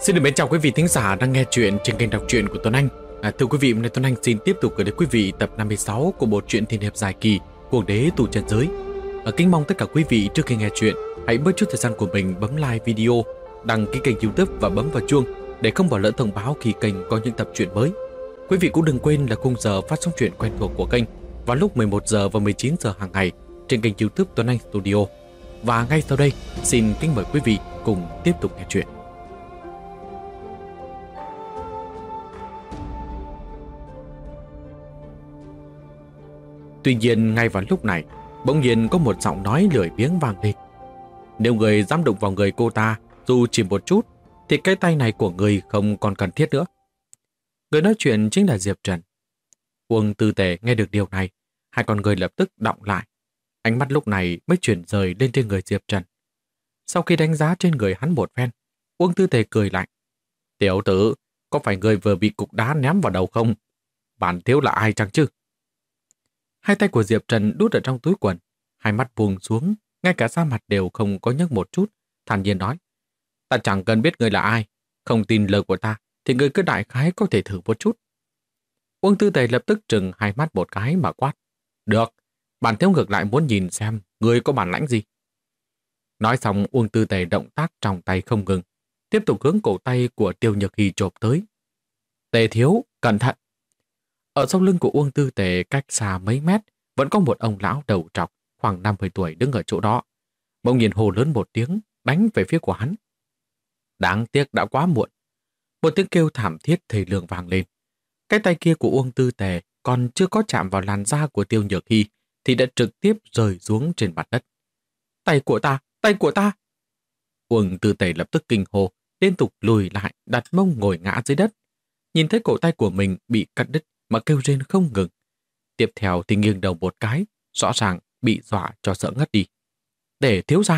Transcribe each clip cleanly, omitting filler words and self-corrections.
Xin được mến chào quý vị thính giả đang nghe chuyện trên kênh đọc truyện của Tuấn Anh. Thưa quý vị, hôm nay Tuấn Anh xin tiếp tục gửi đến quý vị tập 56 của bộ truyện tiên hiệp dài kỳ Cuồng đế tù trần giới. Kính mong tất cả quý vị trước khi nghe chuyện hãy bớt chút thời gian của mình bấm like video, đăng ký kênh YouTube và bấm vào chuông để không bỏ lỡ thông báo khi kênh có những tập truyện mới. Quý vị cũng đừng quên là khung giờ phát sóng truyện quen thuộc của kênh vào lúc 11 giờ và 19 giờ hàng ngày trên kênh YouTube Tuấn Anh Studio. Và ngay sau đây, xin kính mời quý vị cùng tiếp tục nghe chuyện. Tuy nhiên ngay vào lúc này, bỗng nhiên có một giọng nói lười biếng vang lên. Nếu người dám đụng vào người cô ta dù chỉ một chút, thì cái tay này của người không còn cần thiết nữa. Người nói chuyện chính là Diệp Trần. Uông Tư Tề nghe được điều này, hai con người lập tức đọng lại. Ánh mắt lúc này mới chuyển rời lên trên người Diệp Trần. Sau khi đánh giá trên người hắn một phen, Uông Tư Tề cười lạnh. Tiểu tử, có phải người vừa bị cục đá ném vào đầu không? Bản thiếu là ai chăng chứ? Hai tay của Diệp Trần đút ở trong túi quần, hai mắt buông xuống, ngay cả da mặt đều không có nhấc một chút, thản nhiên nói. Ta chẳng cần biết người là ai, không tin lời của ta, thì người cứ đại khái có thể thử một chút. Uông Tư Tề lập tức trừng hai mắt một cái mà quát. Được, bản thiếu ngược lại muốn nhìn xem người có bản lãnh gì. Nói xong, Uông Tư Tề động tác trong tay không ngừng, tiếp tục hướng cổ tay của Tiêu Nhược Hy chộp tới. Tề thiếu, cẩn thận! Ở sau lưng của Uông Tư Tề cách xa mấy mét, vẫn có một ông lão đầu trọc khoảng 50 tuổi đứng ở chỗ đó. Bỗng nhiên hô lớn một tiếng, đánh về phía của hắn. Đáng tiếc đã quá muộn. Một tiếng kêu thảm thiết thê lương vang lên. Cái tay kia của Uông Tư Tề còn chưa có chạm vào làn da của Tiêu Nhược Hy thì đã trực tiếp rơi xuống trên mặt đất. Tay của ta! Tay của ta! Uông Tư Tề lập tức kinh hô, liên tục lùi lại, đặt mông ngồi ngã dưới đất. Nhìn thấy cổ tay của mình bị cắt đứt mà kêu rên không ngừng. Tiếp theo thì nghiêng đầu một cái, rõ ràng bị dọa cho sợ ngất đi. Để thiếu ra!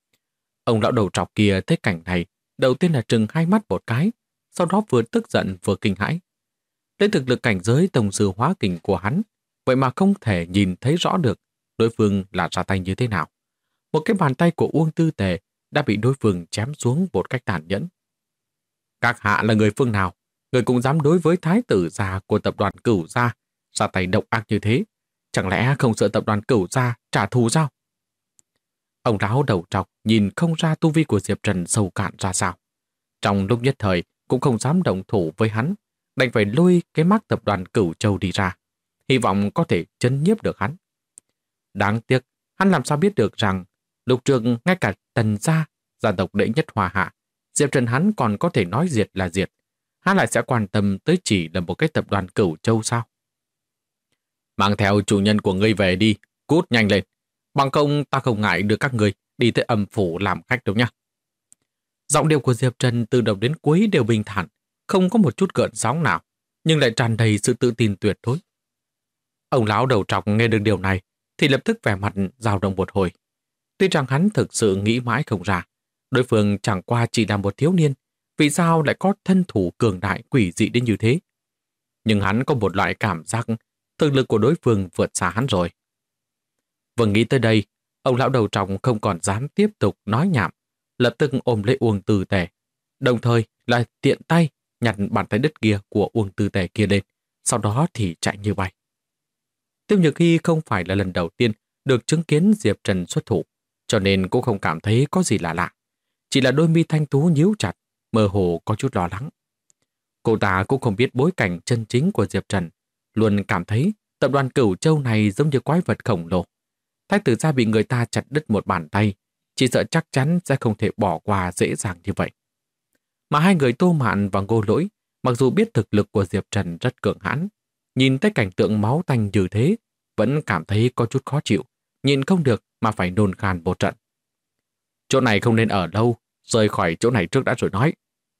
Ông lão đầu trọc kia thấy cảnh này, đầu tiên là trừng hai mắt một cái, sau đó vừa tức giận vừa kinh hãi. Lấy thực lực cảnh giới tổng sư hóa kình của hắn, vậy mà không thể nhìn thấy rõ được đối phương là ra tay như thế nào. Một cái bàn tay của Uông Tư Tề đã bị đối phương chém xuống một cách tàn nhẫn. Các hạ là người phương nào? Người cũng dám đối với thái tử già của tập đoàn Cửu Gia ra tay độc ác như thế? Chẳng lẽ không sợ tập đoàn Cửu Gia trả thù sao? Ông lão đầu trọc nhìn không ra tu vi của Diệp Trần sâu cạn ra sao. Trong lúc nhất thời cũng không dám động thủ với hắn, đành phải lôi cái mác tập đoàn Cửu Châu đi ra, hy vọng có thể chấn nhiếp được hắn. Đáng tiếc, hắn làm sao biết được rằng lúc trước ngay cả Tần gia, gia tộc đệ nhất Hoa Hạ, Diệp Trần hắn còn có thể nói diệt là diệt. Hắn lại sẽ quan tâm tới chỉ là một cái tập đoàn Cửu Châu sao? Mang theo chủ nhân của ngươi về đi, cút nhanh lên. Bằng không ta không ngại đưa các ngươi đi tới âm phủ làm khách đâu nhá. Giọng điệu của Diệp Trần từ đầu đến cuối đều bình thản, không có một chút gợn sóng nào, nhưng lại tràn đầy sự tự tin tuyệt đối. Ông lão đầu trọc nghe được điều này thì lập tức vẻ mặt dao động một hồi. Tuy rằng hắn thực sự nghĩ mãi không ra, đối phương chẳng qua chỉ là một thiếu niên, vì sao lại có thân thủ cường đại quỷ dị đến như thế? Nhưng hắn có một loại cảm giác thực lực của đối phương vượt xa hắn rồi. Vừa nghĩ tới đây, ông lão đầu trọc không còn dám tiếp tục nói nhảm, lập tức ôm lấy Uông Tư Tề, đồng thời lại tiện tay nhặt bàn tay đứt kia của Uông Tư Tề kia lên, sau đó thì chạy như bay. Tiêu Nhược Hy không phải là lần đầu tiên được chứng kiến Diệp Trần xuất thủ, cho nên cũng không cảm thấy có gì lạ lạ. Chỉ là đôi mi thanh tú nhíu chặt, mơ hồ có chút lo lắng. Cô ta cũng không biết bối cảnh chân chính của Diệp Trần, luôn cảm thấy tập đoàn Cửu Châu này giống như quái vật khổng lồ. Thái tử gia bị người ta chặt đứt một bàn tay, chỉ sợ chắc chắn sẽ không thể bỏ qua dễ dàng như vậy. Mà hai người Tô Mạn và Ngô Lỗi, mặc dù biết thực lực của Diệp Trần rất cường hãn, nhìn thấy cảnh tượng máu tanh như thế, vẫn cảm thấy có chút khó chịu, nhịn không được mà phải nôn khan một trận. Chỗ này không nên ở lâu, rời khỏi chỗ này trước đã rồi nói.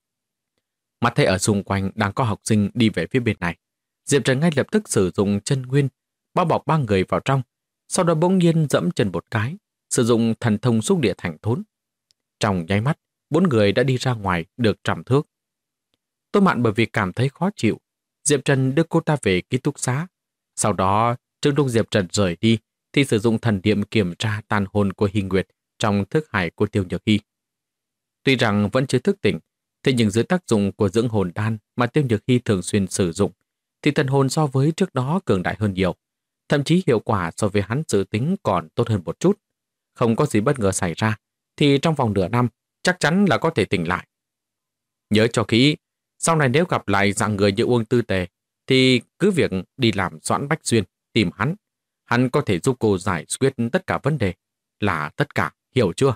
Mắt thấy ở xung quanh đang có học sinh đi về phía bên này, Diệp Trần ngay lập tức sử dụng chân nguyên, bao bọc ba người vào trong, sau đó bỗng nhiên dẫm chân một cái, sử dụng thần thông xúc địa thành thốn. Trong nháy mắt, 4 người đã đi ra ngoài được 100 thước. Tô Mạn bởi vì cảm thấy khó chịu, Diệp Trần đưa cô ta về ký túc xá. Sau đó, trước lúc Diệp Trần rời đi, thì sử dụng thần niệm kiểm tra tàn hồn của Hình Nguyệt trong thức hải của Tiêu Nhược Hy. Tuy rằng vẫn chưa thức tỉnh, Thế nhưng dưới tác dụng của dưỡng hồn đan mà Tiêu Nhược Hy thường xuyên sử dụng, thì thần hồn so với trước đó cường đại hơn nhiều. Thậm chí hiệu quả so với hắn dự tính còn tốt hơn một chút. Không có gì bất ngờ xảy ra, thì trong vòng nửa năm chắc chắn là có thể tỉnh lại. Nhớ cho kỹ, sau này nếu gặp lại dạng người như Uông Tư Tề, thì cứ việc đi làm Doãn Bách Xuyên, tìm hắn. Hắn có thể giúp cô giải quyết tất cả vấn đề. Là tất cả, hiểu chưa?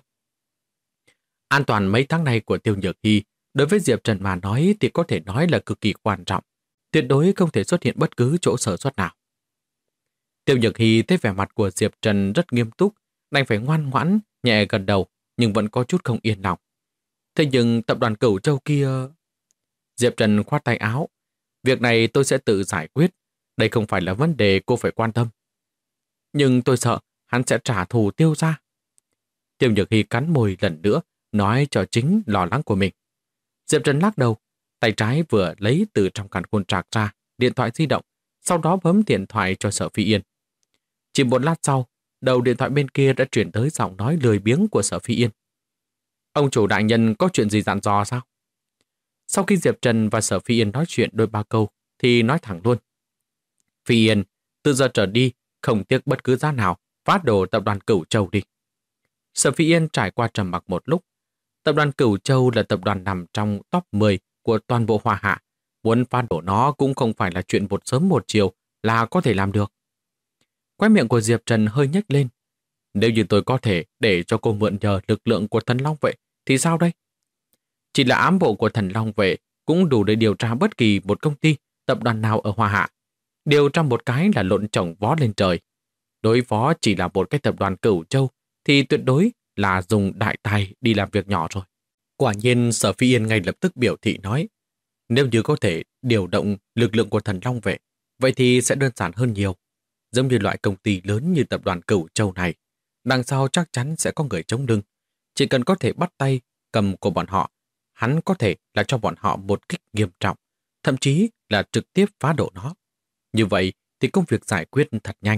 An toàn mấy tháng này của Tiêu Nhược Hy đối với Diệp Trần mà nói thì có thể nói là cực kỳ quan trọng. Tuyệt đối không thể xuất hiện bất cứ chỗ sơ suất nào. Tiêu Nhược Hy thấy vẻ mặt của Diệp Trần rất nghiêm túc, đành phải ngoan ngoãn, nhẹ gần đầu, nhưng vẫn có chút không yên lòng. Thế nhưng tập đoàn Cửu Châu kia... Diệp Trần khoát tay áo. Việc này tôi sẽ tự giải quyết. Đây không phải là vấn đề cô phải quan tâm. Nhưng tôi sợ hắn sẽ trả thù Tiêu ra. Tiêu Nhược Hy cắn môi lần nữa, nói cho chính lo lắng của mình. Diệp Trần lắc đầu, tay trái vừa lấy từ trong càn khôn trạc ra điện thoại di động, sau đó bấm điện thoại cho Sở Phi Yên. Chỉ một lát sau, đầu điện thoại bên kia đã chuyển tới giọng nói lười biếng của Sở Phi Yên. Ông chủ đại nhân có chuyện gì dặn dò sao? Sau khi Diệp Trần và Sở Phi Yên nói chuyện đôi ba câu, thì nói thẳng luôn. Phi Yên, từ giờ trở đi, không tiếc bất cứ giá nào, phá đổ tập đoàn Cửu Châu đi. Sở Phi Yên trải qua trầm mặc một lúc. Tập đoàn Cửu Châu là tập đoàn nằm trong top 10 của toàn bộ Hoa Hạ. Muốn phá đổ nó cũng không phải là chuyện một sớm một chiều là có thể làm được. Khóe miệng của Diệp Trần hơi nhếch lên. Nếu như tôi có thể để cho cô mượn nhờ lực lượng của Thần Long Vệ, thì sao đây? Chỉ là ám bộ của Thần Long Vệ cũng đủ để điều tra bất kỳ một công ty, tập đoàn nào ở Hoa Hạ. Điều tra một cái là lộn chồng vó lên trời. Đối phó chỉ là một cái tập đoàn Cửu Châu thì tuyệt đối là dùng đại tài đi làm việc nhỏ rồi. Quả nhiên Sở Phi Yên ngay lập tức biểu thị nói, nếu như có thể điều động lực lượng của Thần Long Vệ, vậy thì sẽ đơn giản hơn nhiều. Giống như loại công ty lớn như tập đoàn Cửu Châu này, đằng sau chắc chắn sẽ có người chống lưng. Chỉ cần có thể bắt tay, cầm của bọn họ, hắn có thể là cho bọn họ một kích nghiêm trọng, thậm chí là trực tiếp phá đổ nó. Như vậy thì công việc giải quyết thật nhanh.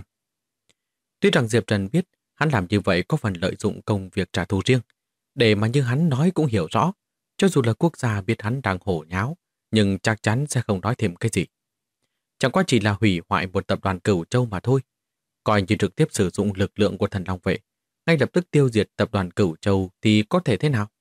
Tuy rằng Diệp Trần biết hắn làm như vậy có phần lợi dụng công việc trả thù riêng, để mà như hắn nói cũng hiểu rõ, cho dù là quốc gia biết hắn đang hổ nháo, nhưng chắc chắn sẽ không nói thêm cái gì. Chẳng qua chỉ là hủy hoại một tập đoàn Cửu Châu mà thôi. Coi như trực tiếp sử dụng lực lượng của Thần Long Vệ, ngay lập tức tiêu diệt tập đoàn Cửu Châu thì có thể thế nào?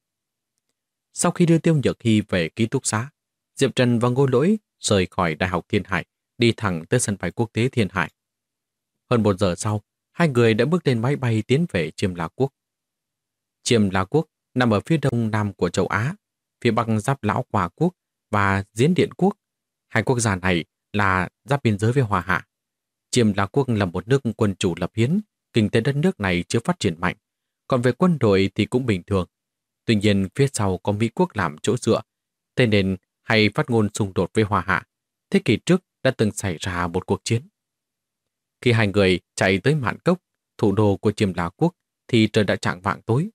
Sau khi đưa Tiêu Nhược Hy về ký túc xá, Diệp Trần và Ngô Lỗi rời khỏi Đại học Thiên Hải, đi thẳng tới sân bay quốc tế Thiên Hải. Hơn 1 giờ sau, hai người đã bước lên máy bay tiến về Chiêm La Quốc. Chiêm La Quốc nằm ở phía đông nam của châu Á, phía bắc giáp Lão Hòa Quốc và Diễn Điện Quốc. Hai quốc gia này là giáp biên giới với Hoa Hạ. Chiêm La Quốc là một nước quân chủ lập hiến, kinh tế đất nước này chưa phát triển mạnh, còn về quân đội thì cũng bình thường. Tuy nhiên phía sau có Mỹ Quốc làm chỗ dựa, thế nên hay phát ngôn xung đột với Hoa Hạ. Thế kỷ trước đã từng xảy ra một cuộc chiến. Khi hai người chạy tới Mạn Cốc, thủ đô của Chiêm La Quốc, thì trời đã chạng vạng tối.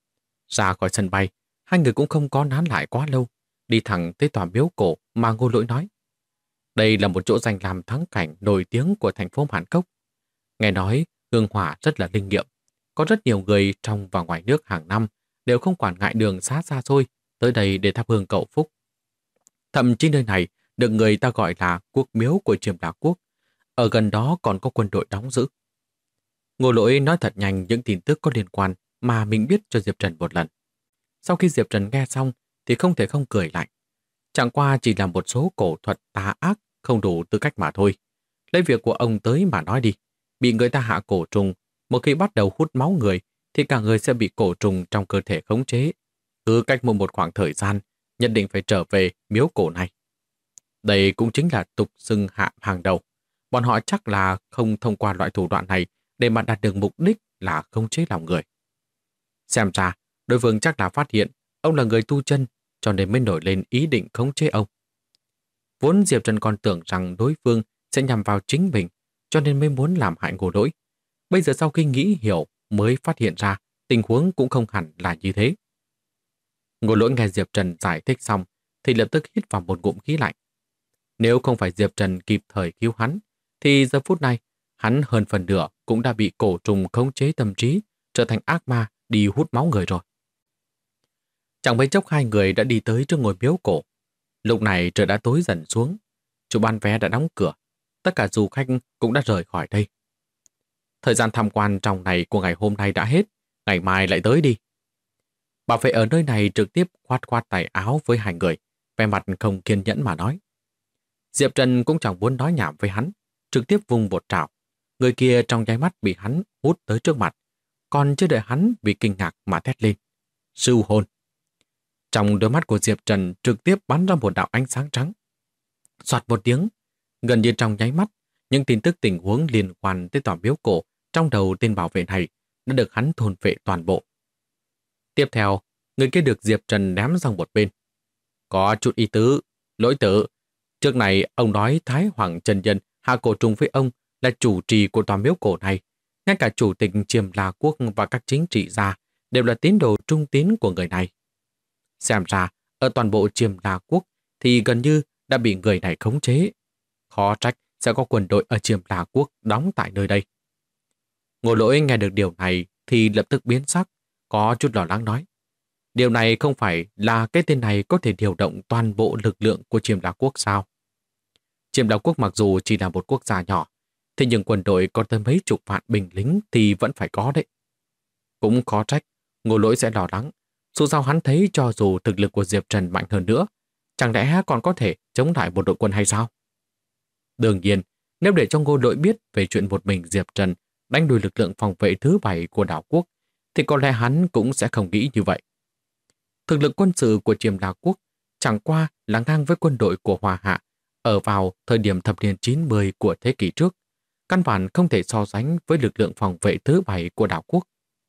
Ra khỏi sân bay, hai người cũng không có nán lại quá lâu, đi thẳng tới tòa miếu cổ mà Ngô Lỗi nói. Đây là một chỗ danh làm thắng cảnh nổi tiếng của thành phố Mạn Cốc. Nghe nói hương hỏa rất là linh nghiệm. Có rất nhiều người trong và ngoài nước hàng năm đều không quản ngại đường xa xa xôi tới đây để thắp hương cầu phúc. Thậm chí nơi này được người ta gọi là quốc miếu của Chiêm La Quốc. Ở gần đó còn có quân đội đóng giữ. Ngô Lỗi nói thật nhanh những tin tức có liên quan mà mình biết cho Diệp Trần một lần. Sau khi Diệp Trần nghe xong thì không thể không cười lại. Chẳng qua chỉ là một số cổ thuật tà ác không đủ tư cách mà thôi. Lấy việc của ông tới mà nói đi. Bị người ta hạ cổ trùng, một khi bắt đầu hút máu người thì cả người sẽ bị cổ trùng trong cơ thể khống chế. Cứ cách một khoảng thời gian, nhất định phải trở về miếu cổ này. Đây cũng chính là tục xưng hạ hàng đầu. Bọn họ chắc là không thông qua loại thủ đoạn này để mà đạt được mục đích là khống chế lòng người. Xem ra, đối phương chắc là phát hiện ông là người tu chân, cho nên mới nổi lên ý định khống chế ông. Vốn Diệp Trần còn tưởng rằng đối phương sẽ nhằm vào chính mình, cho nên mới muốn làm hại Ngô Lỗi. Bây giờ sau khi nghĩ hiểu mới phát hiện ra tình huống cũng không hẳn là như thế. Ngô Lỗi nghe Diệp Trần giải thích xong thì lập tức hít vào một ngụm khí lạnh. Nếu không phải Diệp Trần kịp thời cứu hắn, thì giờ phút này hắn hơn phần nửa cũng đã bị cổ trùng khống chế tâm trí, trở thành ác ma đi hút máu người rồi. Chẳng mấy chốc hai người đã đi tới trước ngôi miếu cổ. Lúc này trời đã tối dần xuống. Chủ bán vé đã đóng cửa. Tất cả du khách cũng đã rời khỏi đây. Thời gian tham quan trong này của ngày hôm nay đã hết. Ngày mai lại tới đi. Bảo vệ ở nơi này trực tiếp khoát khoát tay áo với hai người, vẻ mặt không kiên nhẫn mà nói. Diệp Trần cũng chẳng muốn nói nhảm với hắn, trực tiếp vung một trảo. Người kia trong nháy mắt bị hắn hút tới trước mặt, còn chưa đợi hắn vì kinh ngạc mà thét lên. Sưu hồn! Trong đôi mắt của Diệp Trần trực tiếp bắn ra một đạo ánh sáng trắng. Soạt một tiếng, gần như trong nháy mắt, những tin tức tình huống liên quan tới tòa miếu cổ trong đầu tên bảo vệ này đã được hắn thôn phệ toàn bộ. Tiếp theo, người kia được Diệp Trần ném sang một bên. Có chút ý tứ, lỗi tử. Trước này, ông nói Thái Hoàng Trần Nhân hạ cổ trùng với ông là chủ trì của tòa miếu cổ này. Ngay cả chủ tịch Chiêm La Quốc và các chính trị gia đều là tín đồ trung tín của người này. Xem ra, ở toàn bộ Chiêm La Quốc thì gần như đã bị người này khống chế. Khó trách sẽ có quân đội ở Chiêm La Quốc đóng tại nơi đây. Ngô Lỗi nghe được điều này thì lập tức biến sắc, có chút lo lắng nói. Điều này không phải là cái tên này có thể điều động toàn bộ lực lượng của Chiêm La Quốc sao? Chiêm La Quốc mặc dù chỉ là một quốc gia nhỏ, thế nhưng quân đội có tới mấy chục vạn binh lính thì vẫn phải có đấy. Cũng khó trách, Ngô Lỗi sẽ lo lắng. Dù sao hắn thấy cho dù thực lực của Diệp Trần mạnh hơn nữa, chẳng lẽ còn có thể chống lại một đội quân hay sao? Đương nhiên, nếu để cho Ngô Lỗi biết về chuyện một mình Diệp Trần đánh đuổi lực lượng phòng vệ thứ 7 của đảo quốc, thì có lẽ hắn cũng sẽ không nghĩ như vậy. Thực lực quân sự của Chiêm La Quốc chẳng qua là ngang với quân đội của Hoa Hạ ở vào thời điểm thập niên 90 của thế kỷ trước, căn bản không thể so sánh với lực lượng phòng vệ thứ 7 của đảo quốc.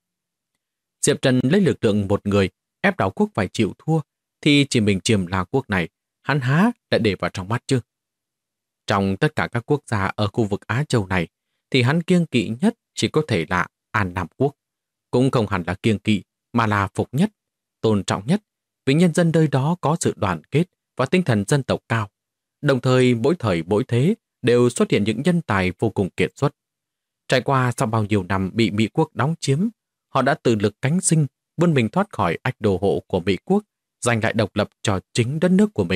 Diệp Trần lấy lực lượng một người ép đảo quốc phải chịu thua, thì chỉ mình Chiêm La Quốc này, hắn há đã để vào trong mắt chứ. Trong tất cả các quốc gia ở khu vực Á Châu này, thì hắn kiêng kỵ nhất chỉ có thể là An Nam Quốc. Cũng không hẳn là kiêng kỵ, mà là phục nhất, tôn trọng nhất, vì nhân dân nơi đó có sự đoàn kết và tinh thần dân tộc cao. Đồng thời mỗi thời mỗi thế đều xuất hiện những nhân tài vô cùng kiệt xuất. Trải qua sau bao nhiêu năm bị Mỹ Quốc đóng chiếm, họ đã tự lực cánh sinh, vươn mình thoát khỏi ách đô hộ của Mỹ Quốc, giành lại độc lập cho chính đất nước của mình.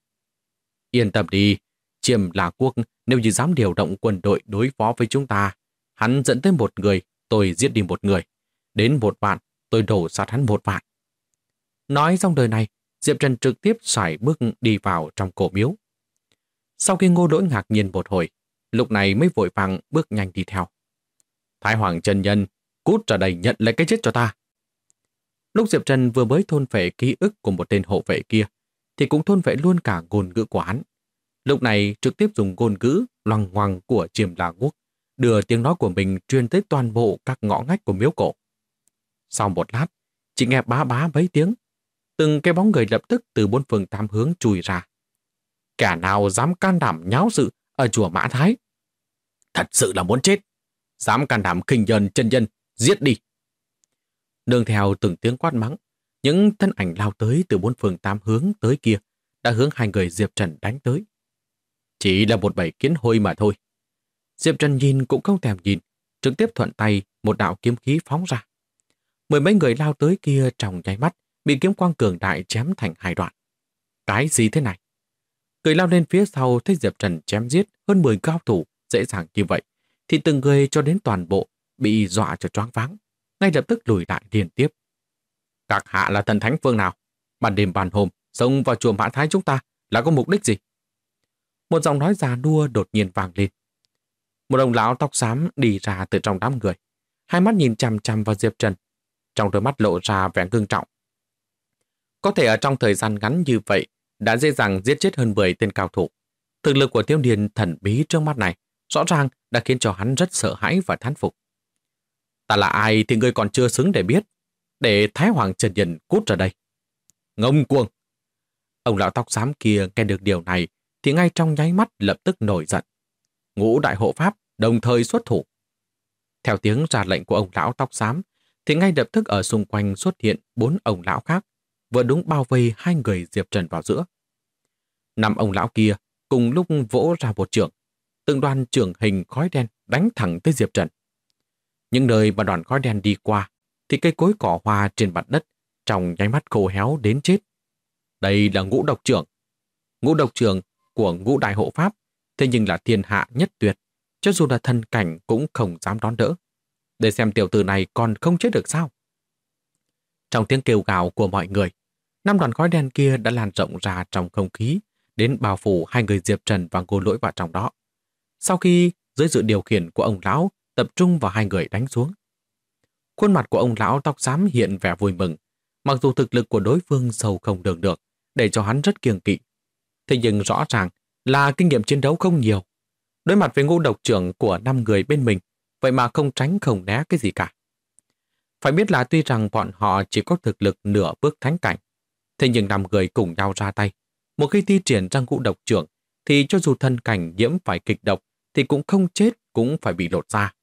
Yên tâm đi, Chiêm La Quốc nếu như dám điều động quân đội đối phó với chúng ta, hắn dẫn tới một người, tôi giết đi một người. Đến 1 vạn, tôi đổ sát hắn 1 vạn. Nói xong đời này, Diệp Trần trực tiếp sải bước đi vào trong cổ miếu. Sau khi Ngô Lỗi ngạc nhiên một hồi, lúc này mới vội vàng bước nhanh đi theo. Thái Hoàng Trần Nhân, cút ra đây nhận lấy cái chết cho ta. Lúc Diệp Trần vừa mới thôn phệ ký ức của một tên hộ vệ kia, thì cũng thôn phệ luôn cả ngôn ngữ của hắn. Lúc này trực tiếp dùng ngôn ngữ loằng ngoằng của Chiêm La Quốc, đưa tiếng nói của mình truyền tới toàn bộ các ngõ ngách của miếu cổ. Sau một lát, chỉ nghe bá bá mấy tiếng, từng cái bóng người lập tức từ 4 phương 8 hướng chui ra. Kẻ nào dám can đảm nháo sự ở chùa Mã Thái? Thật sự là muốn chết. Dám can đảm khinh nhờn chân nhân, giết đi. Nương theo từng tiếng quát mắng, những thân ảnh lao tới từ 4 phương 8 hướng tới kia đã hướng hai người Diệp Trần đánh tới. Chỉ là một bầy kiến hôi mà thôi. Diệp Trần nhìn cũng không thèm nhìn, trực tiếp thuận tay một đạo kiếm khí phóng ra. 10 mấy người lao tới kia trong nháy mắt bị kiếm quang cường đại chém thành 2 đoạn. Cái gì thế này? Người lao lên phía sau thấy Diệp Trần chém giết hơn 10 cao thủ dễ dàng như vậy, thì từng người cho đến toàn bộ bị dọa cho choáng váng, ngay lập tức lùi lại liên tiếp. Các hạ là thần thánh phương nào? Ban đêm ban hôm xông vào chùa Mã Thái chúng ta là có mục đích gì? Một giọng nói già nua đột nhiên vang lên. Một ông lão tóc xám đi ra từ trong đám người, hai mắt nhìn chằm chằm vào Diệp Trần, trong đôi mắt lộ ra vẻ ngưng trọng. Có thể ở trong thời gian ngắn như vậy đã dễ dàng giết chết hơn 10 tên cao thủ. Thực lực của thiếu niên thần bí trước mắt này rõ ràng đã khiến cho hắn rất sợ hãi và thán phục. Ta là ai thì ngươi còn chưa xứng để biết. Để Thái Hoàng Trần Nhân cút ra đây. Ngông cuồng! Ông lão tóc xám kia nghe được điều này thì ngay trong nháy mắt lập tức nổi giận. Ngũ đại hộ pháp đồng thời xuất thủ. Theo tiếng ra lệnh của ông lão tóc xám thì ngay lập tức ở xung quanh xuất hiện 4 ông lão khác, vừa đúng bao vây hai người Diệp Trần vào giữa. 5 ông lão kia cùng lúc vỗ ra một chưởng, từng đoàn chưởng hình khói đen đánh thẳng tới Diệp Trần. Những nơi mà đoàn khói đen đi qua thì cây cối cỏ hoa trên mặt đất trong nháy mắt khô héo đến chết. Đây là Ngũ Độc Trưởng. Ngũ Độc Trưởng của Ngũ Đại Hộ Pháp, thế nhưng là thiên hạ nhất tuyệt, cho dù là thần cảnh cũng không dám đón đỡ. Để xem tiểu tử này còn không chết được sao? Trong tiếng kêu gào của mọi người, 5 đoàn khói đen kia đã lan rộng ra trong không khí, đến bao phủ hai người Diệp Trần và Ngô Lỗi vào trong đó. Sau khi dưới sự điều khiển của ông lão tập trung vào hai người đánh xuống, khuôn mặt của ông lão tóc xám hiện vẻ vui mừng, mặc dù thực lực của đối phương sâu không lường được, để cho hắn rất kiêng kỵ. Thế nhưng rõ ràng là kinh nghiệm chiến đấu không nhiều. Đối mặt với Ngũ Độc Trưởng của 5 người bên mình, vậy mà không tránh không né cái gì cả. Phải biết là tuy rằng bọn họ chỉ có thực lực nửa bước thánh cảnh, thế nhưng 5 người cùng nhau ra tay. Một khi thi triển ra Ngũ Độc Trưởng, thì cho dù thân cảnh nhiễm phải kịch độc, thì cũng không chết, cũng phải bị lột ra.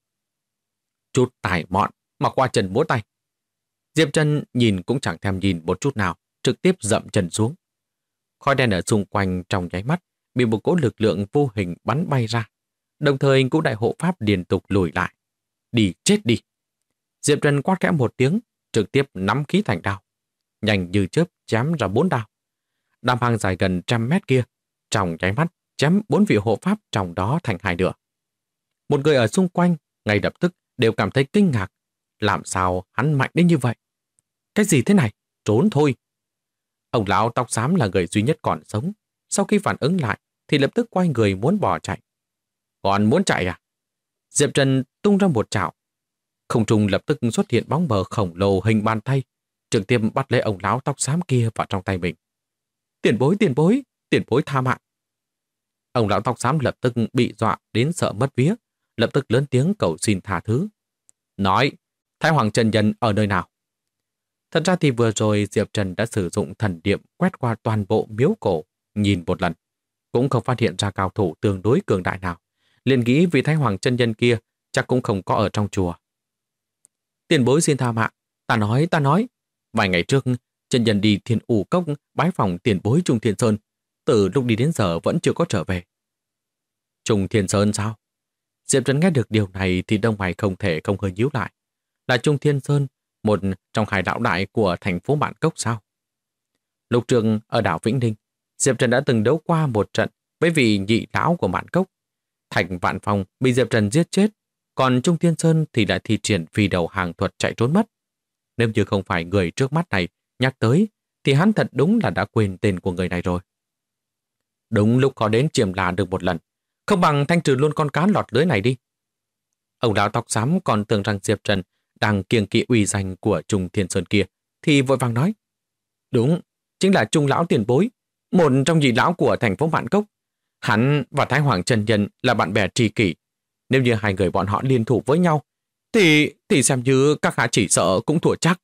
Chút tài mọn mà qua chân múa tay. Diệp Trần nhìn cũng chẳng thèm nhìn một chút nào, trực tiếp dậm chân xuống. Khói đen ở xung quanh trong nháy mắt bị một cỗ lực lượng vô hình bắn bay ra. Đồng thời Ngũ Đại Hộ Pháp liên tục lùi lại. Đi chết đi. Diệp Trần quát khẽ một tiếng, trực tiếp nắm khí thành đao. Nhanh như chớp chém ra 4 đao. Đam hang dài gần 100 mét kia, trong nháy mắt chém 4 vị hộ pháp trong đó thành 2 nửa. Một người ở xung quanh ngay lập tức đều cảm thấy kinh ngạc. Làm sao hắn mạnh đến như vậy? Cái gì thế này? Trốn thôi. Ông lão tóc xám là người duy nhất còn sống. Sau khi phản ứng lại thì lập tức quay người muốn bỏ chạy. Còn muốn chạy à? Diệp Trần tung ra một chảo. Không trung lập tức xuất hiện bóng mờ khổng lồ hình bàn tay, trực tiếp bắt lấy ông lão tóc xám kia vào trong tay mình. Tiền bối, tiền bối, tiền bối tha mạng. Ông lão tóc xám lập tức bị dọa đến sợ mất vía, lập tức lớn tiếng cầu xin tha thứ. Nói, Thái Hoàng Chân Nhân ở nơi nào? Thật ra thì vừa rồi Diệp Trần đã sử dụng thần niệm quét qua toàn bộ miếu cổ, nhìn một lần, cũng không phát hiện ra cao thủ tương đối cường đại nào. Liền nghĩ vị Thái Hoàng Chân Nhân kia chắc cũng không có ở trong chùa. Tiền bối xin tha mạng, ta nói. Vài ngày trước, chân nhân đi Thiên U Cốc bái phòng tiền bối Trung Thiên Sơn, từ lúc đi đến giờ vẫn chưa có trở về. Trung Thiên Sơn sao? Diệp Trần nghe được điều này thì đông mày không thể không hơi nhíu lại. Là Trung Thiên Sơn, một trong 2 lão đại của thành phố Mạn Cốc sao? Lúc trước ở đảo Vĩnh Ninh, Diệp Trần đã từng đấu qua một trận với vị nhị lão của Mạn Cốc. Thành Vạn Phong bị Diệp Trần giết chết, còn Trung Thiên Sơn thì lại thi triển phi đầu hàng thuật chạy trốn mất. Nếu như không phải người trước mắt này nhắc tới, thì hắn thật đúng là đã quên tên của người này rồi. Đúng lúc có đến chiếm là được một lần, không bằng thanh trừ luôn con cá lọt lưới này đi. Ông lão tóc xám còn tưởng rằng Diệp Trần đang kiêng kỵ uy danh của Trung Thiên Sơn kia, thì vội vàng nói. Đúng, chính là Trung lão tiền bối, một trong nhị lão của thành phố Mạn Cốc. Hắn và Thái Hoàng Chân Nhân là bạn bè tri kỷ. Nếu như 2 người bọn họ liên thủ với nhau, thì xem như các hạ chỉ sợ cũng thua chắc.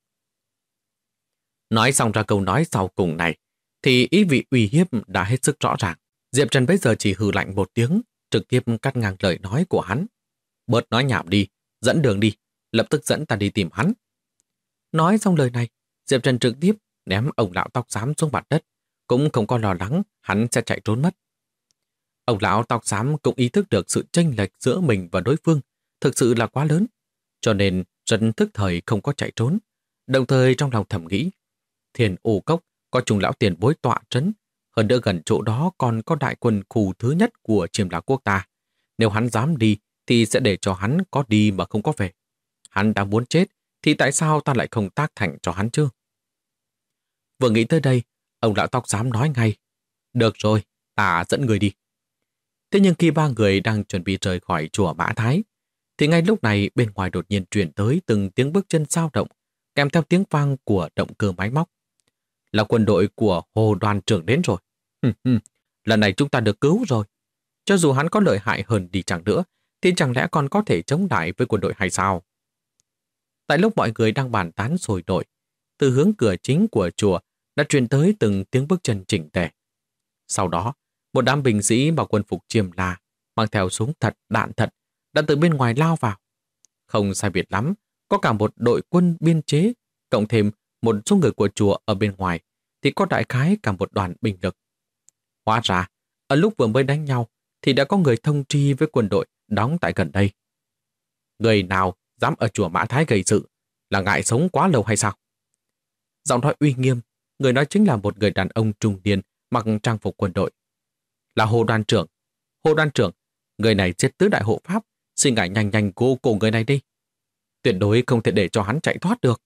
Nói xong ra câu nói sau cùng này, thì ý vị uy hiếp đã hết sức rõ ràng. Diệp Trần bây giờ chỉ hừ lạnh một tiếng, trực tiếp cắt ngang lời nói của hắn. Bớt nói nhảm đi, dẫn đường đi, lập tức dẫn ta đi tìm hắn. Nói xong lời này, Diệp Trần trực tiếp ném ông lão tóc xám xuống mặt đất, cũng không có lo lắng hắn sẽ chạy trốn mất. Ông lão tóc xám cũng ý thức được sự chênh lệch giữa mình và đối phương thực sự là quá lớn, cho nên rất thức thời không có chạy trốn. Đồng thời trong lòng thầm nghĩ, Thiên U Cốc có Trung lão tiền bối tọa trấn, hơn nữa gần chỗ đó còn có đại quân khu thứ nhất của Chiêm La quốc ta. Nếu hắn dám đi thì sẽ để cho hắn có đi mà không có về. Hắn đã muốn chết thì tại sao ta lại không tác thành cho hắn chứ? Vừa nghĩ tới đây, ông lão tóc xám nói ngay, được rồi, ta dẫn người đi. Thế nhưng khi 3 người đang chuẩn bị rời khỏi chùa Mã Thái, thì ngay lúc này bên ngoài đột nhiên truyền tới từng tiếng bước chân dao động, kèm theo tiếng vang của động cơ máy móc. Là quân đội của Hồ đoàn trưởng đến rồi. Lần này chúng ta được cứu rồi. Cho dù hắn có lợi hại hơn đi chẳng nữa, thì chẳng lẽ còn có thể chống lại với quân đội hay sao? Tại lúc mọi người đang bàn tán sôi nổi, từ hướng cửa chính của chùa đã truyền tới từng tiếng bước chân chỉnh tề. Sau đó, một đám binh sĩ mặc quân phục Chiêm La, mang theo súng thật, đạn thật, đã từ bên ngoài lao vào. Không sai biệt lắm, có cả một đội quân biên chế, cộng thêm một số người của chùa ở bên ngoài, thì có đại khái cả một đoàn binh lực. Hóa ra, ở lúc vừa mới đánh nhau, thì đã có người thông tri với quân đội đóng tại gần đây. Người nào dám ở chùa Mã Thái gây sự, là ngại sống quá lâu hay sao? Giọng nói uy nghiêm, người nói chính là một người đàn ông trung niên mặc trang phục quân đội. Là Hồ đoàn trưởng. Hồ đoàn trưởng, người này giết tứ đại hộ pháp, xin ngài nhanh nhanh cô cổ người này đi. Tuyệt đối không thể để cho hắn chạy thoát được.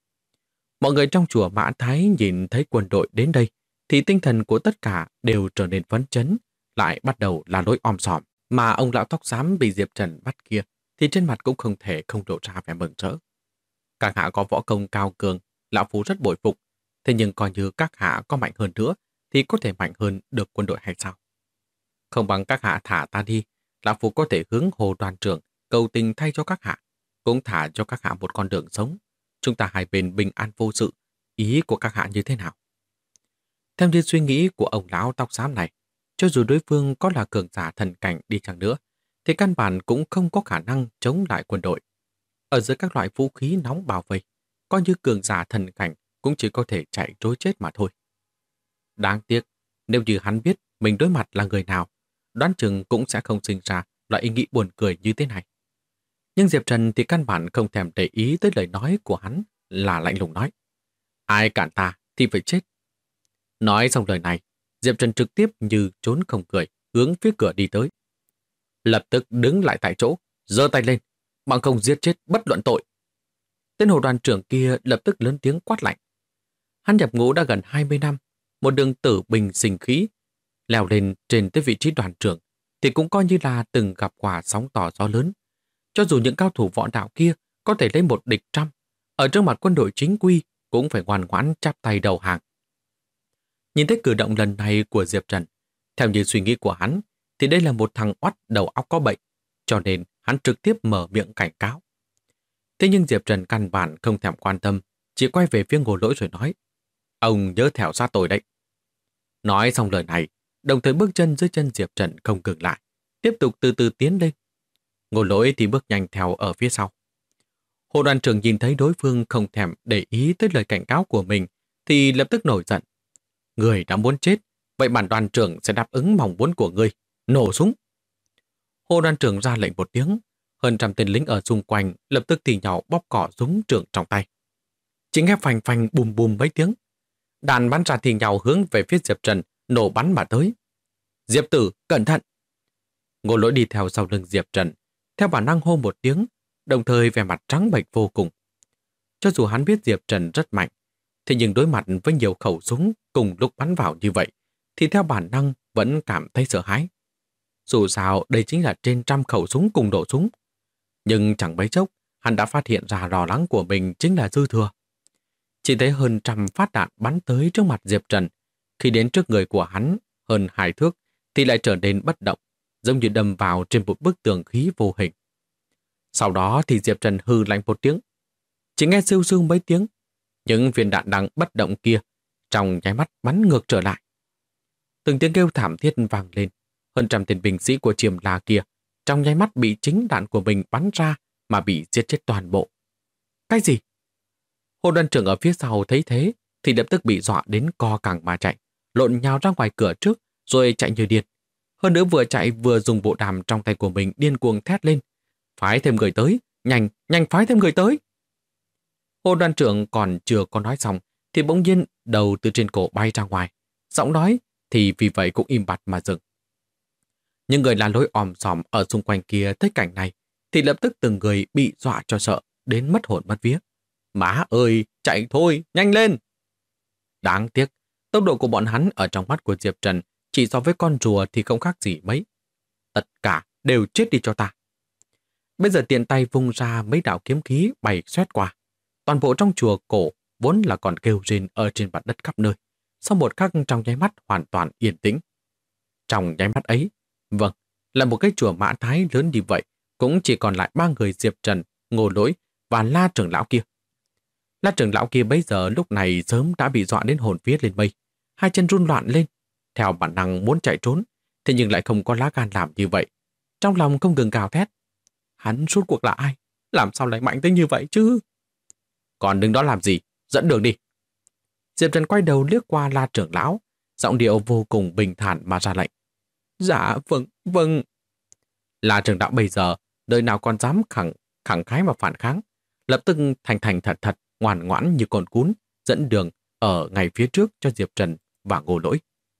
Mọi người trong chùa Mã Thái nhìn thấy quân đội đến đây, thì tinh thần của tất cả đều trở nên phấn chấn, lại bắt đầu là lối om sòm. Mà ông lão tóc xám bị Diệp Trần bắt kia, thì trên mặt cũng không thể không lộ ra vẻ mừng rỡ. Các hạ có võ công cao cường, lão phu rất bội phục. Thế nhưng coi như các hạ có mạnh hơn nữa, thì có thể mạnh hơn được quân đội hay sao? Không bằng các hạ thả ta đi, lão phu có thể hướng Hồ đoàn trưởng cầu tình thay cho các hạ, cũng thả cho các hạ một con đường sống. Chúng ta hai bên bình an vô sự. Ý của các hạ như thế nào? Theo như suy nghĩ của ông lão tóc xám này, cho dù đối phương có là cường giả thần cảnh đi chăng nữa, thì căn bản cũng không có khả năng chống lại quân đội. Ở dưới các loại vũ khí nóng bao vây, coi như cường giả thần cảnh cũng chỉ có thể chạy trối chết mà thôi. Đáng tiếc, nếu như hắn biết mình đối mặt là người nào, đoán chừng cũng sẽ không sinh ra loại ý nghĩ buồn cười như thế này. Nhưng Diệp Trần thì căn bản không thèm để ý tới lời nói của hắn, là lạnh lùng nói: ai cản ta thì phải chết. Nói xong lời này, Diệp Trần trực tiếp như trốn không cười, hướng phía cửa đi tới. Lập tức đứng lại tại chỗ, giơ tay lên, bằng không giết chết bất luận tội. Tên Hồ đoàn trưởng kia lập tức lớn tiếng quát lạnh. Hắn nhập ngũ đã gần 20 năm, một đường tử bình sinh khí, leo lên trên tới vị trí đoàn trưởng thì cũng coi như là từng gặp quả sóng to gió lớn. Cho dù những cao thủ võ đạo kia có thể lấy một địch trăm, ở trước mặt quân đội chính quy cũng phải ngoan ngoãn chắp tay đầu hàng. Nhìn thấy cử động lần này của Diệp Trần, theo như suy nghĩ của hắn, thì đây là một thằng oắt đầu óc có bệnh, cho nên hắn trực tiếp mở miệng cảnh cáo. Thế nhưng Diệp Trần căn bản không thèm quan tâm, chỉ quay về phía Ngô Lỗi rồi nói: ông nhớ theo sát tôi đấy. Nói xong lời này, đồng thời bước chân dưới chân Diệp Trần không ngừng lại, tiếp tục từ từ tiến lên. Ngô Lỗi thì bước nhanh theo ở phía sau. Hồ đoàn trưởng nhìn thấy đối phương không thèm để ý tới lời cảnh cáo của mình, thì lập tức nổi giận. Người đã muốn chết, vậy bản đoàn trưởng sẽ đáp ứng mong muốn của ngươi, nổ súng. Hồ đoàn trưởng ra lệnh một tiếng, hơn trăm tên lính ở xung quanh lập tức thì nhau bóp cỏ súng trường trong tay. Chỉ nghe phành phành bùm bùm mấy tiếng, đạn bắn ra thì nhau hướng về phía Diệp Trần, nổ bắn mà tới. Diệp tử, cẩn thận! Ngô Lỗi đi theo sau lưng Diệp Trần, theo bản năng hô một tiếng, đồng thời vẻ mặt trắng bệch vô cùng. Cho dù hắn biết Diệp Trần rất mạnh, thế nhưng đối mặt với nhiều khẩu súng cùng lúc bắn vào như vậy, thì theo bản năng vẫn cảm thấy sợ hãi. Dù sao đây chính là trên trăm khẩu súng cùng nổ súng. Nhưng chẳng mấy chốc, hắn đã phát hiện ra lo lắng của mình chính là dư thừa. Chỉ thấy hơn trăm phát đạn bắn tới trước mặt Diệp Trần. Khi đến trước người của hắn, hơn 2 thước, thì lại trở nên bất động, giống như đâm vào trên một bức tường khí vô hình. Sau đó thì Diệp Trần hừ lạnh một tiếng. Chỉ nghe sưu sưu mấy tiếng, những viên đạn đang bất động kia trong nháy mắt bắn ngược trở lại. Từng tiếng kêu thảm thiết vang lên, hơn trăm tên binh sĩ của Chiêm La kia trong nháy mắt bị chính đạn của mình bắn ra mà bị giết chết toàn bộ. Cái gì? Hồ đoàn trưởng ở phía sau thấy thế thì lập tức bị dọa đến co cẳng mà chạy, lộn nhào ra ngoài cửa trước rồi chạy như điên. Hơn nữa vừa chạy vừa dùng bộ đàm trong tay của mình điên cuồng thét lên: phái thêm người tới, nhanh, nhanh phái thêm người tới. Hồ đoàn trưởng còn chưa có nói xong thì bỗng nhiên đầu từ trên cổ bay ra ngoài. Giọng nói thì vì vậy cũng im bặt mà dừng. Những người la lối òm sòm ở xung quanh kia thấy cảnh này thì lập tức từng người bị dọa cho sợ đến mất hồn mất vía. Má ơi, chạy thôi, nhanh lên! Đáng tiếc, tốc độ của bọn hắn ở trong mắt của Diệp Trần chỉ so với con rùa thì không khác gì mấy. Tất cả đều chết đi cho ta. Bây giờ tiện tay vung ra mấy đạo kiếm khí bay xoét qua. Toàn bộ trong chùa cổ vốn là còn kêu rên ở trên mặt đất khắp nơi. Sau một khắc trong nháy mắt hoàn toàn yên tĩnh. Trong nháy mắt ấy, vâng, là một cái chùa Mã Thái lớn như vậy, cũng chỉ còn lại 3 người Diệp Trần, Ngô Lỗi và La trưởng lão kia. La trưởng lão kia bây giờ lúc này sớm đã bị dọa đến hồn vía lên mây, hai chân run loạn lên, theo bản năng muốn chạy trốn, thế nhưng lại không có lá gan làm như vậy. Trong lòng không ngừng gào thét. Hắn rốt cuộc là ai? Làm sao lại mạnh tới như vậy chứ? Còn đứng đó làm gì? Dẫn đường đi. Diệp Trần quay đầu liếc qua La trưởng lão, giọng điệu vô cùng bình thản mà ra lệnh. Dạ, vâng, vâng. La trưởng lão bây giờ, đời nào còn dám khẳng khái mà phản kháng, lập tức thành thành thật thật, ngoan ngoãn như con cún, dẫn đường ở ngay phía trước cho Diệp Trần và Ngô Lỗi.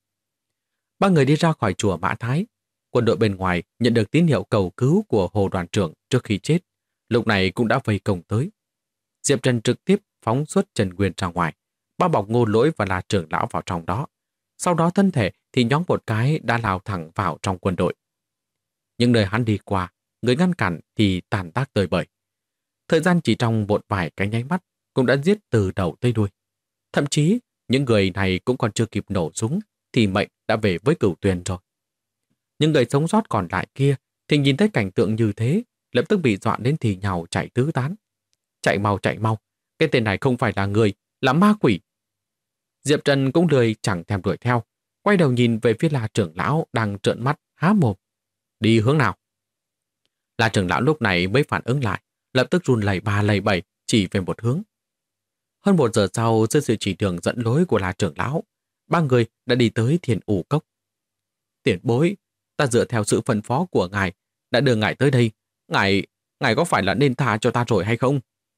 Ba người đi ra khỏi chùa Mã Thái. Quân đội bên ngoài nhận được tín hiệu cầu cứu của Hồ đoàn trưởng trước khi chết, lúc này cũng đã vây công tới. Diệp Trần trực tiếp phóng xuất Trần Nguyên ra ngoài, bao bọc Ngô Lỗi và La trưởng lão vào trong đó. Sau đó thân thể thì nhóm một cái đã lao thẳng vào trong quân đội. Những nơi hắn đi qua, người ngăn cản thì tàn tác tơi bời. Thời gian chỉ trong một vài cái nháy mắt cũng đã giết từ đầu tới đuôi. Thậm chí, những người này cũng còn chưa kịp nổ súng thì mệnh đã về với Cửu Tuyền rồi. Những người sống sót còn lại kia thì nhìn thấy cảnh tượng như thế, lập tức bị dọa đến thì nhào chạy tứ tán. Chạy mau, cái tên này không phải là người, là ma quỷ. Diệp Trần cũng lười chẳng thèm đuổi theo, quay đầu nhìn về phía La trưởng lão đang trợn mắt há mồm. Đi hướng nào? La trưởng lão lúc này mới phản ứng lại, lập tức run lẩy ba lẩy bẩy chỉ về một hướng. Hơn 1 giờ sau, dưới sự chỉ đường dẫn lối của La trưởng lão, ba người đã đi tới Thiên U Cốc. Tiền bối, ta dựa theo sự phân phó của ngài, đã đưa ngài tới đây. Ngài có phải là nên tha cho ta rồi hay không?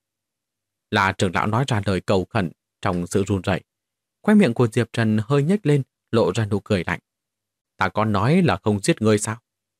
La trưởng lão nói ra lời cầu khẩn trong sự run rẩy. Khóe miệng của Diệp Trần hơi nhếch lên, lộ ra nụ cười lạnh. Ta có nói là không giết ngươi sao?